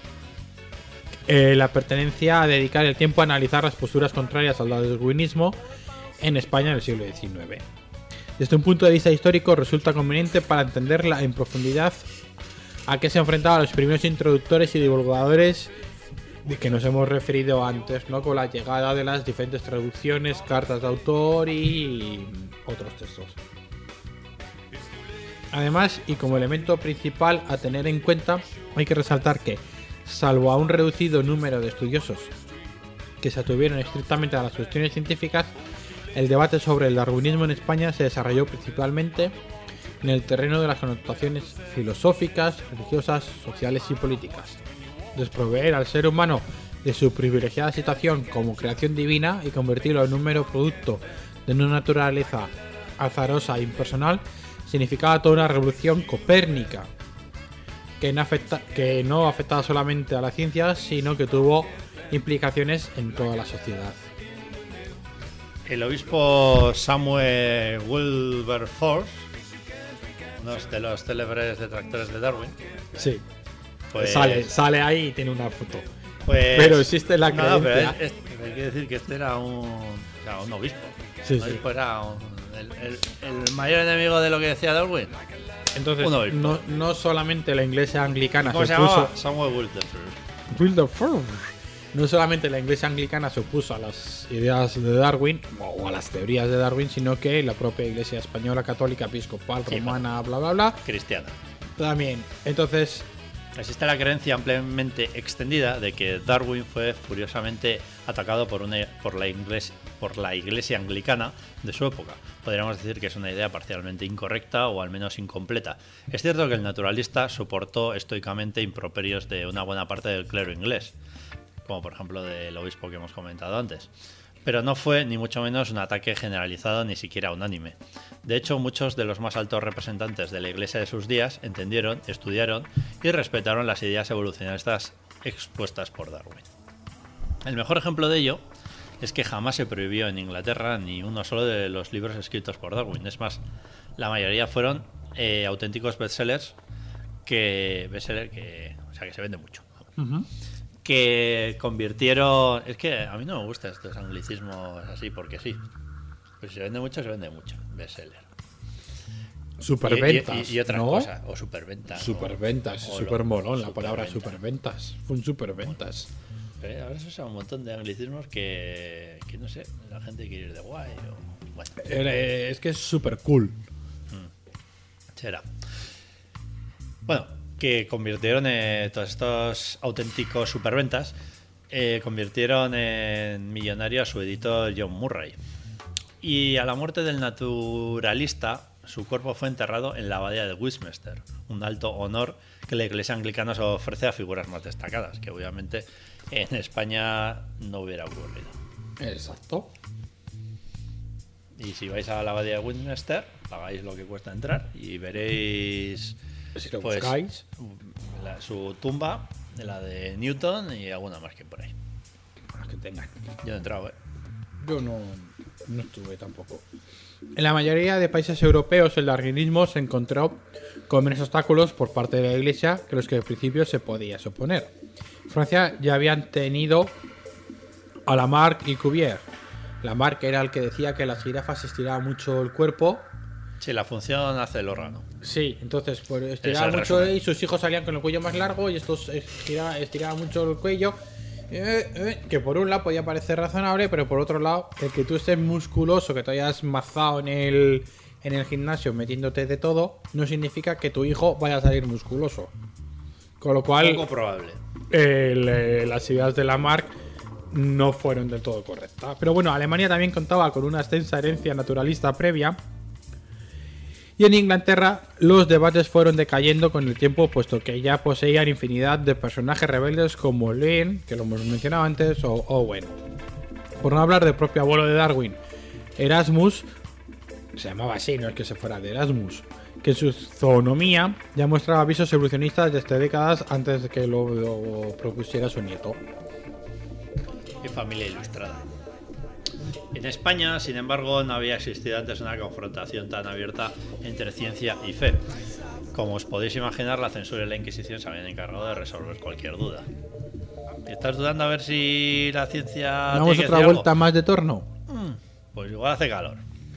eh, la pertenencia a dedicar el tiempo a analizar las posturas contrarias al darwinismo en España en el siglo diecinueve. Desde un punto de vista histórico resulta conveniente para entenderla en profundidad a qué se enfrentaban los primeros introductores y divulgadores de que nos hemos referido antes, ¿no? Con la llegada de las diferentes traducciones, cartas de autor y otros textos. Además, y como elemento principal a tener en cuenta, hay que resaltar que, salvo a un reducido número de estudiosos que se atuvieron estrictamente a las cuestiones científicas, el debate sobre el darwinismo en España se desarrolló principalmente en el terreno de las connotaciones filosóficas, religiosas, sociales y políticas. Desproveer al ser humano de su privilegiada situación como creación divina y convertirlo en un mero producto de una naturaleza azarosa e impersonal significaba toda una revolución copérnica que no, afecta, que no afectaba solamente a la ciencia, sino que tuvo implicaciones en toda la sociedad. El obispo Samuel Wilberforce, uno de los célebres detractores de Darwin, Sí, pues, sale, sale ahí y tiene una foto. pues- Pero existe la no, no, pero creencia. es- es- hay que decir que este era un, o sea, un obispo. Sí, un sí. obispo era un- el, el- el mayor enemigo de lo que decía Darwin. Entonces, un obispo. no, no solamente la iglesia anglicana ¿Cómo se se opuso. llamaba? Samuel Wilberforce. Wilberforce. No solamente la iglesia anglicana se opuso a las ideas de Darwin o a las teorías de Darwin, sino que la propia iglesia española, católica, episcopal, Sí, romana, bla bla bla, Cristiana. también. Entonces, Existe la creencia ampliamente extendida de que Darwin fue furiosamente atacado por, una, por, la iglesia, por la iglesia anglicana de su época. Podríamos decir que es una idea parcialmente incorrecta o al menos incompleta. Es cierto que el naturalista soportó estoicamente improperios de una buena parte del clero inglés, como por ejemplo del obispo que hemos comentado antes. Pero no fue ni mucho menos un ataque generalizado, ni siquiera unánime. De hecho, muchos de los más altos representantes de la Iglesia de sus días entendieron, estudiaron y respetaron las ideas evolucionistas expuestas por Darwin. El mejor ejemplo de ello es que jamás se prohibió en Inglaterra ni uno solo de los libros escritos por Darwin. Es más, la mayoría fueron eh, auténticos bestsellers que, bestseller que, o sea, que se vende mucho. Uh-huh. Que convirtieron... Es que a mí no me gustan estos anglicismos así porque sí. Pues si se vende mucho, se vende mucho. Bestseller. Superventas, y, y, y otra ¿no? cosa, o superventas. Superventas, o, o super molón la superventas. palabra superventas. Fue un superventas. Pero ahora se usa un montón de anglicismos que, que no sé, la gente quiere ir de guay o... Bueno, Eh, es que es super cool. será. Bueno, que convirtieron eh, todos estos auténticos superventas, eh, convirtieron en millonario a su editor John Murray. Y a la muerte del naturalista, su cuerpo fue enterrado en la abadía de Westminster, un alto honor que la iglesia anglicana se ofrece a figuras más destacadas, que obviamente en España no hubiera ocurrido. Exacto. Y si vais a la abadía de Westminster, pagáis lo que cuesta entrar y veréis Si lo pues, buscáis. la- su tumba, la de Newton y alguna más que por ahí. Para que tengan. Yo no he entrado, ¿eh? Yo no, no estuve tampoco. En la mayoría de países europeos el darwinismo se encontró con menos obstáculos por parte de la iglesia que los que al principio se podía suponer. En Francia ya habían tenido a Lamarck y Cuvier. Lamarck era el que decía que las jirafas estiraban mucho el cuerpo. Sí, la función hace el órgano. Sí, entonces pues, Es estiraban el mucho resumen. y sus hijos salían con el cuello más largo y estos estira- estiraban mucho el cuello. Eh, eh, que por un lado podía parecer razonable, pero por otro lado, el que tú estés musculoso, que te hayas mazado en el, en el gimnasio metiéndote de todo, no significa que tu hijo vaya a salir musculoso. Con lo cual, Poco probable. el, eh, las ideas de Lamarck no fueron del todo correctas. Pero bueno, Alemania también contaba con una extensa herencia naturalista previa. Y en Inglaterra los debates fueron decayendo con el tiempo, puesto que ya poseían infinidad de personajes rebeldes como Lynn, que lo hemos mencionado antes, o Owen. Por no hablar del propio abuelo de Darwin, Erasmus, se llamaba así, no es que se fuera de Erasmus, que en su zoonomía ya mostraba avisos evolucionistas desde décadas antes de que lo, lo propusiera su nieto. Y familia ilustrada. En España, sin embargo, no había existido antes una confrontación tan abierta entre ciencia y fe. Como os podéis imaginar, la censura y la Inquisición se habían encargado de resolver cualquier duda. ¿Estás dudando a ver si la ciencia ¿Damos tiene que otra decir vuelta algo? más de torno? Pues igual hace calor.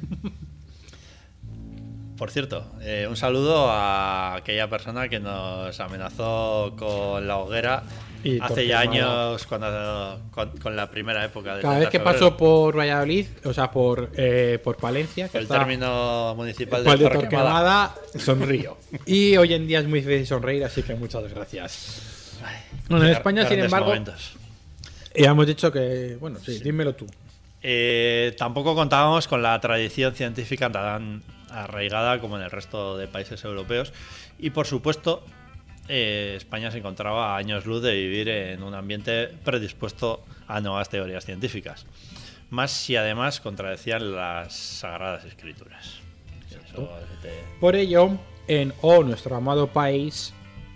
Por cierto, eh, un saludo a aquella persona que nos amenazó con la hoguera Y hace ya torquemada. años cuando, con, con la primera época de Cada vez que paso por Valladolid, o sea, por, eh, por Palencia, que el está término municipal cual de de Torquemada. Torquemada, sonrío. Y hoy en día es muy difícil sonreír, así que muchas gracias. Bueno, en Gar- España, sin grandes embargo, momentos. ya hemos dicho que, bueno, sí, dímelo tú. Eh, tampoco contábamos con la tradición científica tan arraigada como en el resto de países europeos y por supuesto eh, España se encontraba a años luz de vivir en un ambiente predispuesto a nuevas teorías científicas, más si además contradecían las sagradas escrituras. Eso te- Por ello, en Oh, nuestro amado país,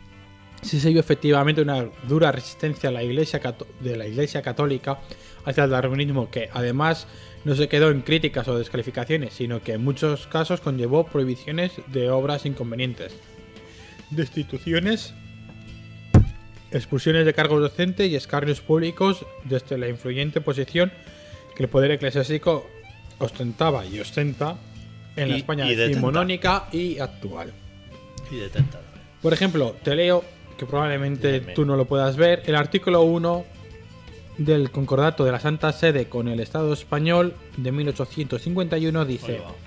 sí se vio efectivamente una dura resistencia a la iglesia cato- de la Iglesia Católica hacia el darwinismo, que además no se quedó en críticas o descalificaciones, sino que en muchos casos conllevó prohibiciones de obras inconvenientes, destituciones, expulsiones de cargos docentes y escarnios públicos desde la influyente posición que el poder eclesiástico ostentaba y ostenta en la Y- España y detenta. decimonónica y actual. y detenta también. Por ejemplo, te leo, que probablemente Dime. tú no lo puedas ver, el artículo uno del Concordato de la Santa Sede con el Estado español de mil ochocientos cincuenta y uno dice: Ahí va.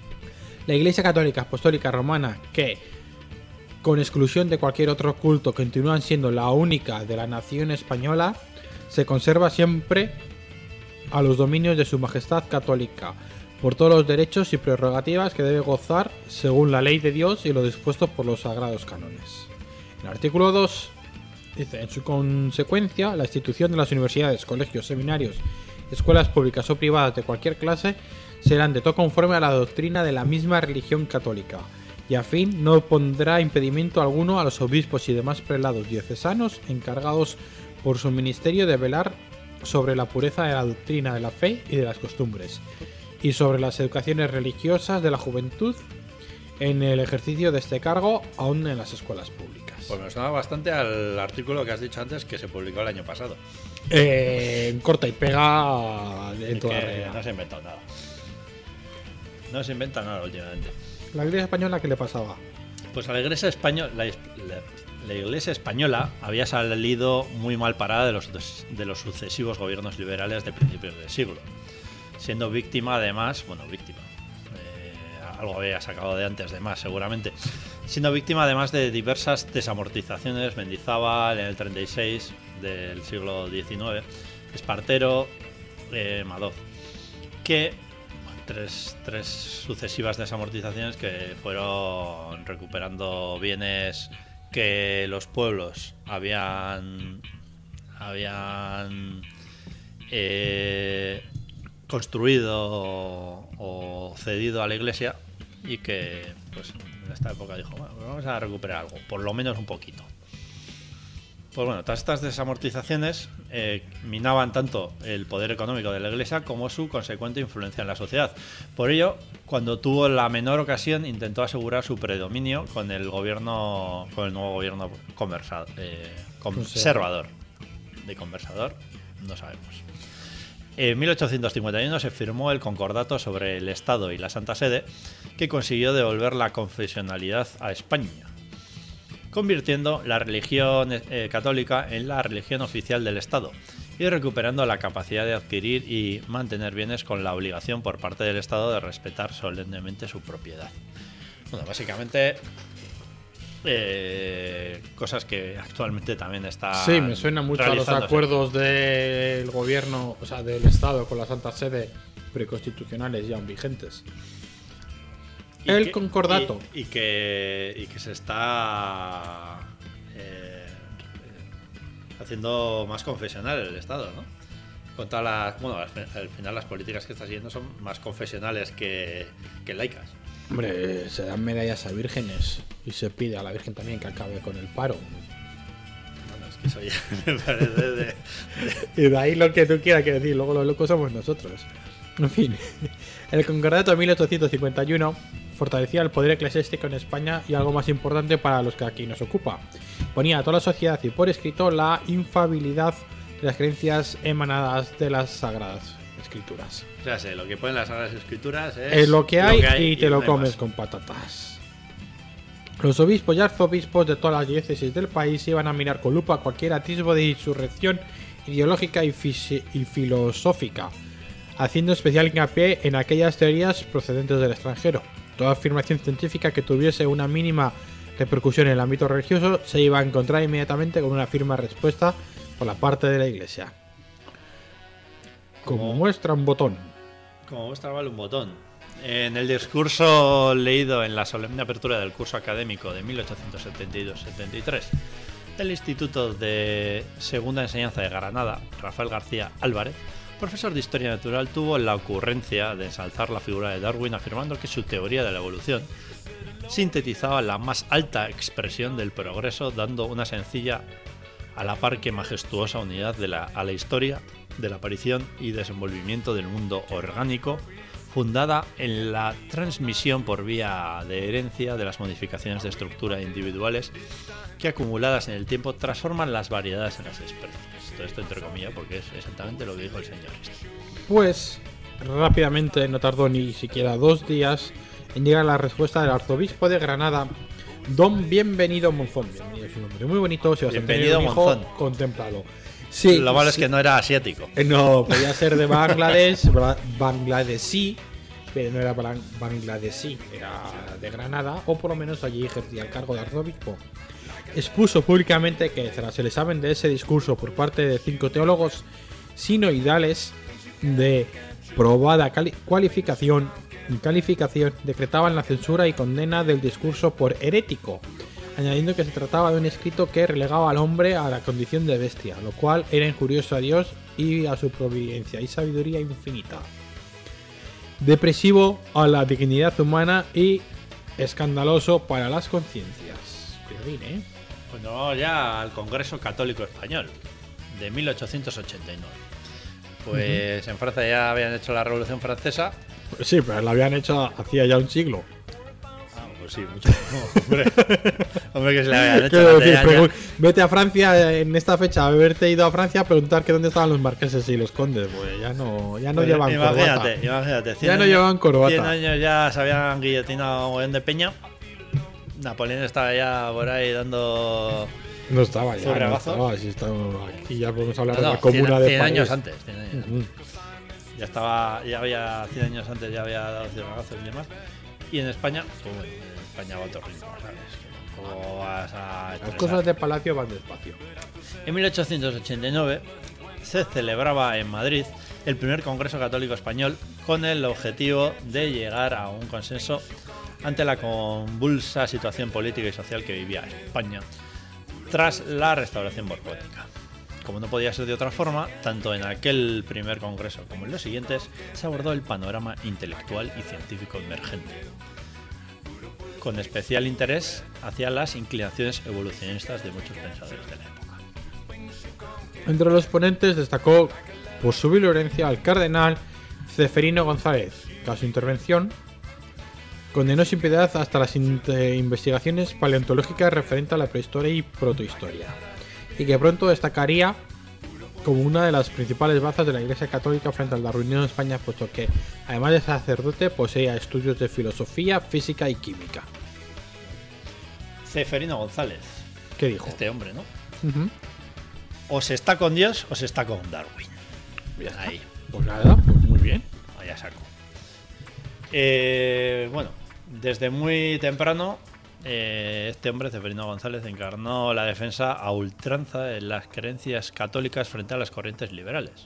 la Iglesia Católica Apostólica Romana, que, con exclusión de cualquier otro culto, continúan siendo la única de la nación española, se conserva siempre a los dominios de su Majestad Católica, por todos los derechos y prerrogativas que debe gozar según la ley de Dios y lo dispuesto por los sagrados cánones. En el artículo dos dice: en su consecuencia, la institución de las universidades, colegios, seminarios, escuelas públicas o privadas de cualquier clase serán de todo conforme a la doctrina de la misma religión católica, y a fin no pondrá impedimento alguno a los obispos y demás prelados diocesanos encargados por su ministerio de velar sobre la pureza de la doctrina de la fe y de las costumbres, y sobre las educaciones religiosas de la juventud en el ejercicio de este cargo, aún en las escuelas públicas. Pues me suena bastante al artículo que has dicho antes que se publicó el año pasado. Eh, corta y pega en toda Que regla. no se ha inventado nada. No se inventa nada últimamente. La Iglesia española, ¿qué le pasaba? Pues a la iglesia española, la, la- la iglesia española había salido muy mal parada de los, de los sucesivos gobiernos liberales de principios del siglo, siendo víctima además, bueno, víctima, eh, algo había sacado de antes de más seguramente, siendo víctima además de diversas desamortizaciones. Mendizábal en el treinta y seis del siglo diecinueve, Espartero, eh, Madoz, que Tres, tres sucesivas desamortizaciones que fueron recuperando bienes que los pueblos habían habían eh, construido o, o cedido a la iglesia, y que pues en esta época dijo, bueno, pues vamos a recuperar algo, por lo menos un poquito. Pues bueno, todas estas desamortizaciones eh, minaban tanto el poder económico de la Iglesia como su consecuente influencia en la sociedad. Por ello, cuando tuvo la menor ocasión, intentó asegurar su predominio con el gobierno, con el nuevo gobierno conversa, eh, conservador. De conversador, no sabemos. En mil ochocientos cincuenta y uno se firmó el Concordato sobre el Estado y la Santa Sede, que consiguió devolver la confesionalidad a España, convirtiendo la religión eh, católica en la religión oficial del Estado y recuperando la capacidad de adquirir y mantener bienes con la obligación por parte del Estado de respetar solemnemente su propiedad. Bueno, básicamente eh, cosas que actualmente también están Sí, me suena mucho a los realizándose. acuerdos del gobierno, o sea, del Estado con la Santa Sede preconstitucionales ya vigentes. Y El que- concordato. Y, y que, y que se está eh, eh, haciendo más confesional el Estado, ¿no? Con todas las, bueno, al, fi- al final las políticas que está siguiendo son más confesionales que, que laicas. Hombre, se dan medallas a vírgenes y se pide a la Virgen también que acabe con el paro. Bueno, es que eso ya me parece de, de- Y de ahí lo que tú quieras que decir, luego los locos somos nosotros. En fin, el Concordato de mil ochocientos cincuenta y uno fortalecía el poder eclesiástico en España y, algo más importante para los que aquí nos ocupa, ponía a toda la sociedad y por escrito la infalibilidad de las creencias emanadas de las Sagradas Escrituras. o sea, sé, lo que ponen las Sagradas Escrituras es, Es lo que hay, y te no lo hay comes más. con patatas. Los obispos y arzobispos de todas las diócesis del país iban a mirar con lupa cualquier atisbo de insurrección ideológica y, fisi- y filosófica, haciendo especial hincapié en aquellas teorías procedentes del extranjero. Toda afirmación científica que tuviese una mínima repercusión en el ámbito religioso se iba a encontrar inmediatamente con una firme respuesta por la parte de la Iglesia. Como Como- muestra un botón. Como muestra vale un botón. En el discurso leído en la solemne apertura del curso académico de mil ochocientos setenta y dos setenta y tres del Instituto de Segunda Enseñanza de Granada, Rafael García Álvarez, profesor de Historia Natural, tuvo la ocurrencia de ensalzar la figura de Darwin, afirmando que su teoría de la evolución sintetizaba la más alta expresión del progreso, dando una sencilla a la par que majestuosa unidad de la, a la historia de la aparición y desenvolvimiento del mundo orgánico, fundada en la transmisión por vía de herencia de las modificaciones de estructura individuales que, acumuladas en el tiempo, transforman las variedades en las especies. Todo esto entre comillas porque es exactamente lo que dijo el señor este. Pues rápidamente, no tardó ni siquiera dos días en llegar la respuesta del arzobispo de Granada, don Bienvenido Monzón. Bienvenido es un nombre muy bonito, si vas a tener Bienvenido un hijo, Monzón. contémplalo. Sí, Lo malo es sí. que no era asiático. Eh, No, podía ser de Bangladesh, Bra- Bangladesí, pero no era blan- Bangladesí, era de Granada, o por lo menos allí ejercía el cargo de arzobispo. Expuso públicamente que tras el examen de ese discurso por parte de cinco teólogos sinoidales de probada cali- cualificación y calificación, decretaban la censura y condena del discurso por herético, añadiendo que se trataba de un escrito que relegaba al hombre a la condición de bestia, lo cual era injurioso a Dios y a su providencia y sabiduría infinita, depresivo a la dignidad humana y escandaloso para las conciencias. Cuidadín, ¿eh? Pues nos vamos ya al Congreso Católico Español de mil ochocientos ochenta y nueve. Pues uh-huh. en Francia ya habían hecho la Revolución Francesa. Pues sí, pero la habían hecho hacía ya un siglo. Ah, pues sí, mucho. No, hombre. hombre, que se le habían hecho. Quiero decir, pero, vete a Francia en esta fecha, haberte ido a Francia a preguntar que dónde estaban los marqueses y los condes. Pues ya no, ya no pues llevan imagínate, corbata. Imagínate, ya no años, llevan corbata. cien años ya se habían guillotinado un buen de peña. Napoleón estaba ya por ahí dando. No estaba ya. No estaba, si estamos aquí ya podemos hablar no, no, de la comuna cien, de cien París. años antes. cien años. Uh-huh. Ya estaba, ya había cien años antes, ya había dado cienagazos y demás. Y en España, pues bueno, en España va a otro ritmo, ¿sabes? ¿Cómo vas a Las cosas de palacio van despacio. En mil ochocientos ochenta y nueve se celebraba en Madrid el primer Congreso Católico Español con el objetivo de llegar a un consenso ante la convulsa situación política y social que vivía España tras la restauración borbónica. Como no podía ser de otra forma, tanto en aquel primer congreso como en los siguientes se abordó el panorama intelectual y científico emergente, con especial interés hacia las inclinaciones evolucionistas de muchos pensadores de la época. Entre los ponentes destacó por su virulencia al cardenal Ceferino González. Tras su intervención, condenó sin piedad hasta las investigaciones paleontológicas referentes a la prehistoria y protohistoria, y que pronto destacaría como una de las principales bazas de la Iglesia Católica frente al darwinismo en España, puesto que, además de sacerdote, poseía estudios de filosofía, física y química. Ceferino González. ¿Qué dijo? Este hombre, ¿no? Uh-huh. O se está con Dios o se está con Darwin. Bien, ahí. Pues nada, pues muy bien. Vaya saco. Eh, bueno, desde muy temprano, eh, este hombre, Ceferino González, encarnó la defensa a ultranza de las creencias católicas frente a las corrientes liberales,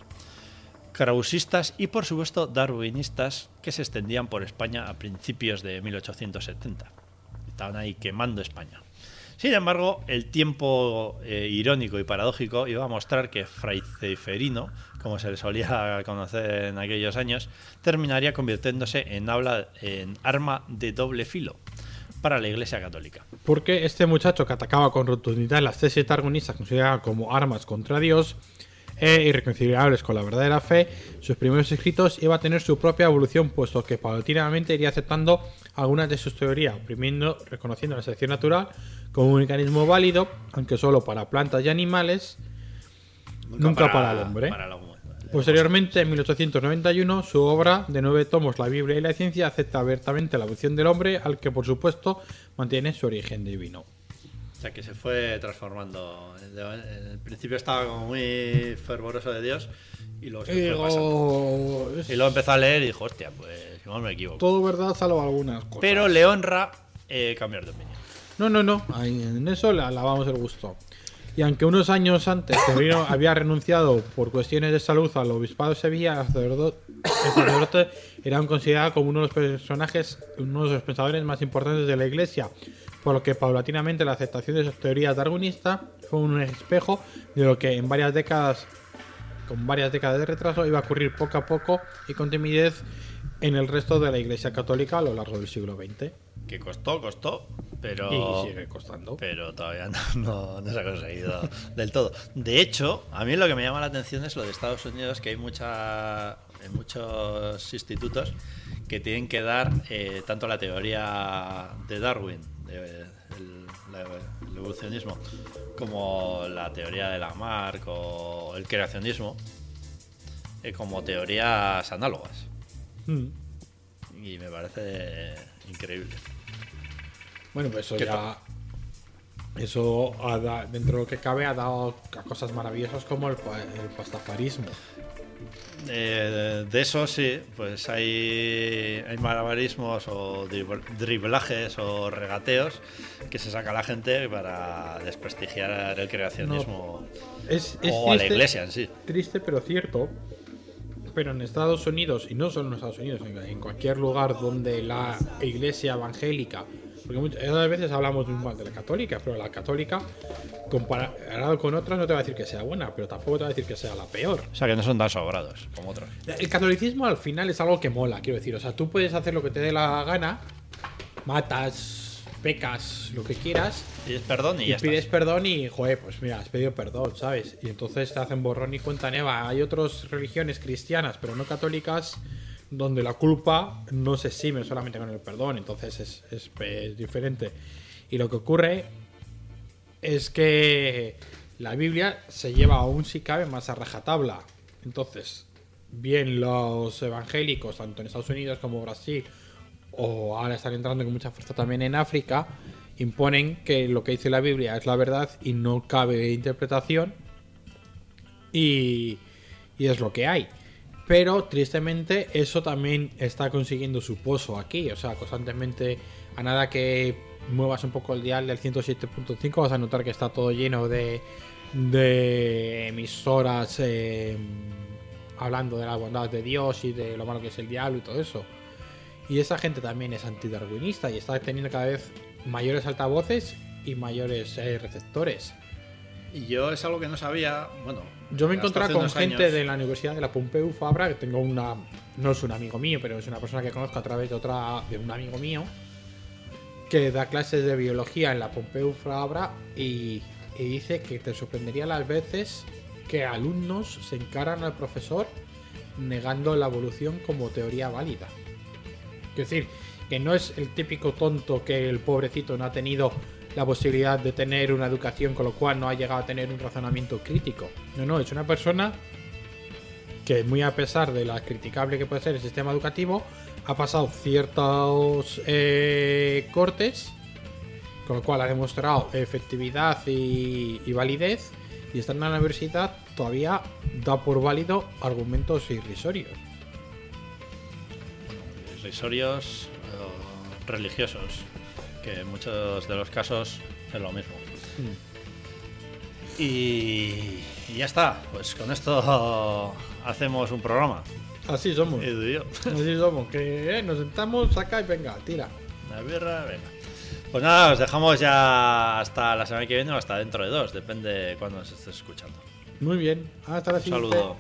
krausistas y, por supuesto, darwinistas que se extendían por España a principios de mil ochocientos setenta. Estaban ahí quemando España. Sin embargo, el tiempo eh, irónico y paradójico iba a mostrar que Fray Ceferino, como se le solía conocer en aquellos años, terminaría convirtiéndose en, habla, en arma de doble filo para la Iglesia Católica. Porque este muchacho que atacaba con rotundidad las tesis darwinistas consideradas como armas contra Dios e irreconciliables con la verdadera fe, sus primeros escritos iba a tener su propia evolución, puesto que paulatinamente iría aceptando algunas de sus teorías, primero reconociendo la selección natural como un mecanismo válido, aunque solo para plantas y animales, nunca, nunca para, para el hombre. Para la, Posteriormente, en mil ochocientos noventa y uno, su obra de nueve tomos, La Biblia y la Ciencia, acepta abiertamente la evolución del hombre, al que por supuesto mantiene su origen divino. O sea, que se fue transformando. En el principio estaba como muy fervoroso de Dios y luego se fue Digo, pasando. es... Y luego empezó a leer y dijo, hostia, pues igual me equivoco. Todo verdad, salvo algunas cosas. Pero le honra eh, cambiar de opinión. No, no, no. En eso le alabamos el gusto. Y aunque unos años antes Ceferino había renunciado por cuestiones de salud al obispado de Sevilla, el sacerdote, el sacerdote era considerado como uno de los personajes, uno de los pensadores más importantes de la Iglesia, por lo que paulatinamente la aceptación de sus teorías darwinistas fue un espejo de lo que en varias décadas, con varias décadas de retraso, iba a ocurrir poco a poco y con timidez en el resto de la Iglesia Católica a lo largo del siglo veinte. Que costó, costó, pero y sigue costando. Pero todavía no, no, no se ha conseguido del todo. De hecho, a mí lo que me llama la atención es lo de Estados Unidos, que hay mucha, en muchos institutos que tienen que dar eh, tanto la teoría de Darwin, de, el, la, el evolucionismo, como la teoría de Lamarck o el creacionismo, eh, como teorías análogas. Mm. Y me parece increíble. Bueno, pues eso ya. Eso ha da, dentro de lo que cabe ha dado a cosas maravillosas como el, el pastafarismo. Eh, de eso sí, pues hay, hay malabarismos o driblajes o regateos que se saca la gente para desprestigiar el creacionismo no, es, es o triste, a la Iglesia en sí. Triste pero cierto. Pero en Estados Unidos, y no solo en Estados Unidos, en cualquier lugar donde la Iglesia evangélica, porque muchas veces hablamos de la católica, pero la católica, comparado con otras, no te va a decir que sea buena, pero tampoco te va a decir que sea la peor. O sea, que no son tan sobrados como otros. El catolicismo al final es algo que mola, quiero decir. O sea, tú puedes hacer lo que te dé la gana, matas, pecas lo que quieras. Pides perdón y, Y ya pides está. perdón y, joder, pues mira, has pedido perdón, ¿sabes? Y entonces te hacen borrón y cuenta nueva. Hay otras religiones cristianas, pero no católicas, donde la culpa no se exime solamente con el perdón. Entonces es, es, es diferente. Y lo que ocurre es que la Biblia se lleva aún si cabe más a rajatabla. Entonces, bien los evangélicos, tanto en Estados Unidos como Brasil, o ahora están entrando con mucha fuerza también en África, imponen que lo que dice la Biblia es la verdad y no cabe interpretación, y, y es lo que hay. Pero tristemente eso también está consiguiendo su pozo aquí. O sea, constantemente, a nada que muevas un poco el dial del ciento siete punto cinco, vas a notar que está todo lleno de, de emisoras eh, hablando de la bondad de Dios y de lo malo que es el diablo y todo eso. Y esa gente también es antidarwinista y está teniendo cada vez mayores altavoces y mayores eh, receptores. Y yo es algo que no sabía. Bueno, Yo me he hasta encontrado hace con unos gente años. de la Universidad de la Pompeu Fabra, que tengo una... No es un amigo mío, pero es una persona que conozco a través de otra de un amigo mío, que da clases de biología en la Pompeu Fabra y, y dice que te sorprendería las veces que alumnos se encaran al profesor negando la evolución como teoría válida. Es decir, que no es el típico tonto que el pobrecito no ha tenido la posibilidad de tener una educación, con lo cual no ha llegado a tener un razonamiento crítico. No, no, es una persona que, muy a pesar de la criticable que puede ser el sistema educativo, ha pasado ciertos eh, cortes, con lo cual ha demostrado efectividad y, y validez, y estando en la universidad todavía da por válido argumentos irrisorios. Irrisorios o religiosos, que en muchos de los casos es lo mismo. Mm. Y, y ya está, pues con esto hacemos un programa. Así somos. Y tú y yo. Así somos, que eh, nos sentamos acá y venga, tira. La birra, venga. Pues nada, os dejamos ya hasta la semana que viene o hasta dentro de dos, depende de cuándo nos estés escuchando. Muy bien, hasta la Un siguiente. saludo.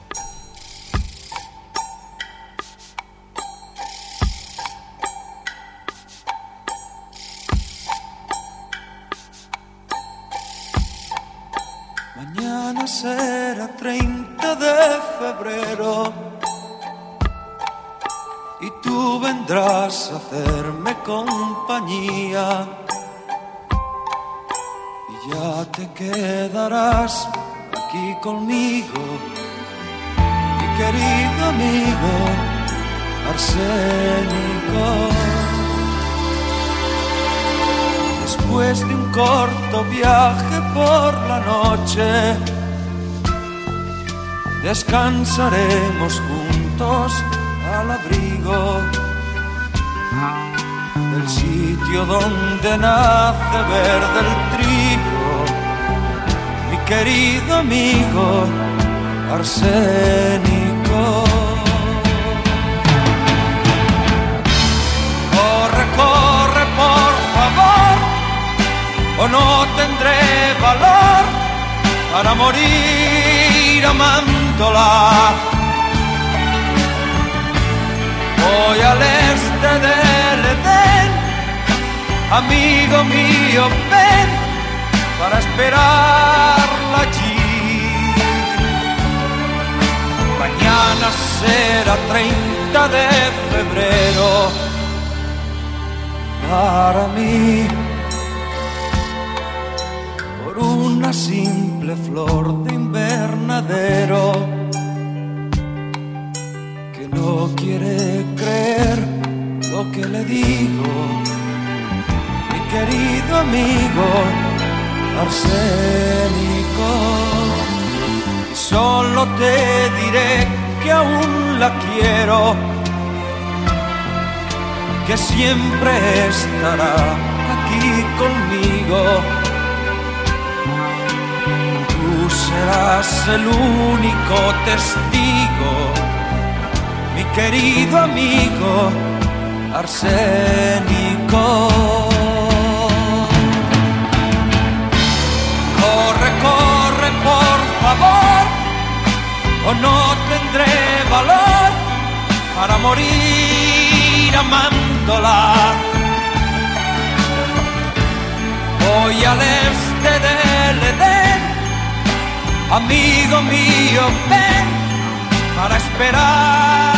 Mañana será treinta de febrero y tú vendrás a hacerme compañía y ya te quedarás aquí conmigo, mi querido amigo Arsénico. Después de un corto viaje por la noche, descansaremos juntos al abrigo del sitio donde nace verde el trigo, mi querido amigo Arsénico. Corre, corre, por favor, o no tendré valor para morir amándola. Voy al este del Edén, amigo mío, ven para esperarla allí. Mañana será treinta de febrero para mí. Una simple flor de invernadero que no quiere creer lo que le digo, mi querido amigo Arsénico. Y solo te diré que aún la quiero, que siempre estará aquí conmigo. Tú serás el único testigo, mi querido amigo Arsénico. Corre, corre, por favor, o no tendré valor para morir amándola. voy al este del Edén. Amigo mío, ven para esperar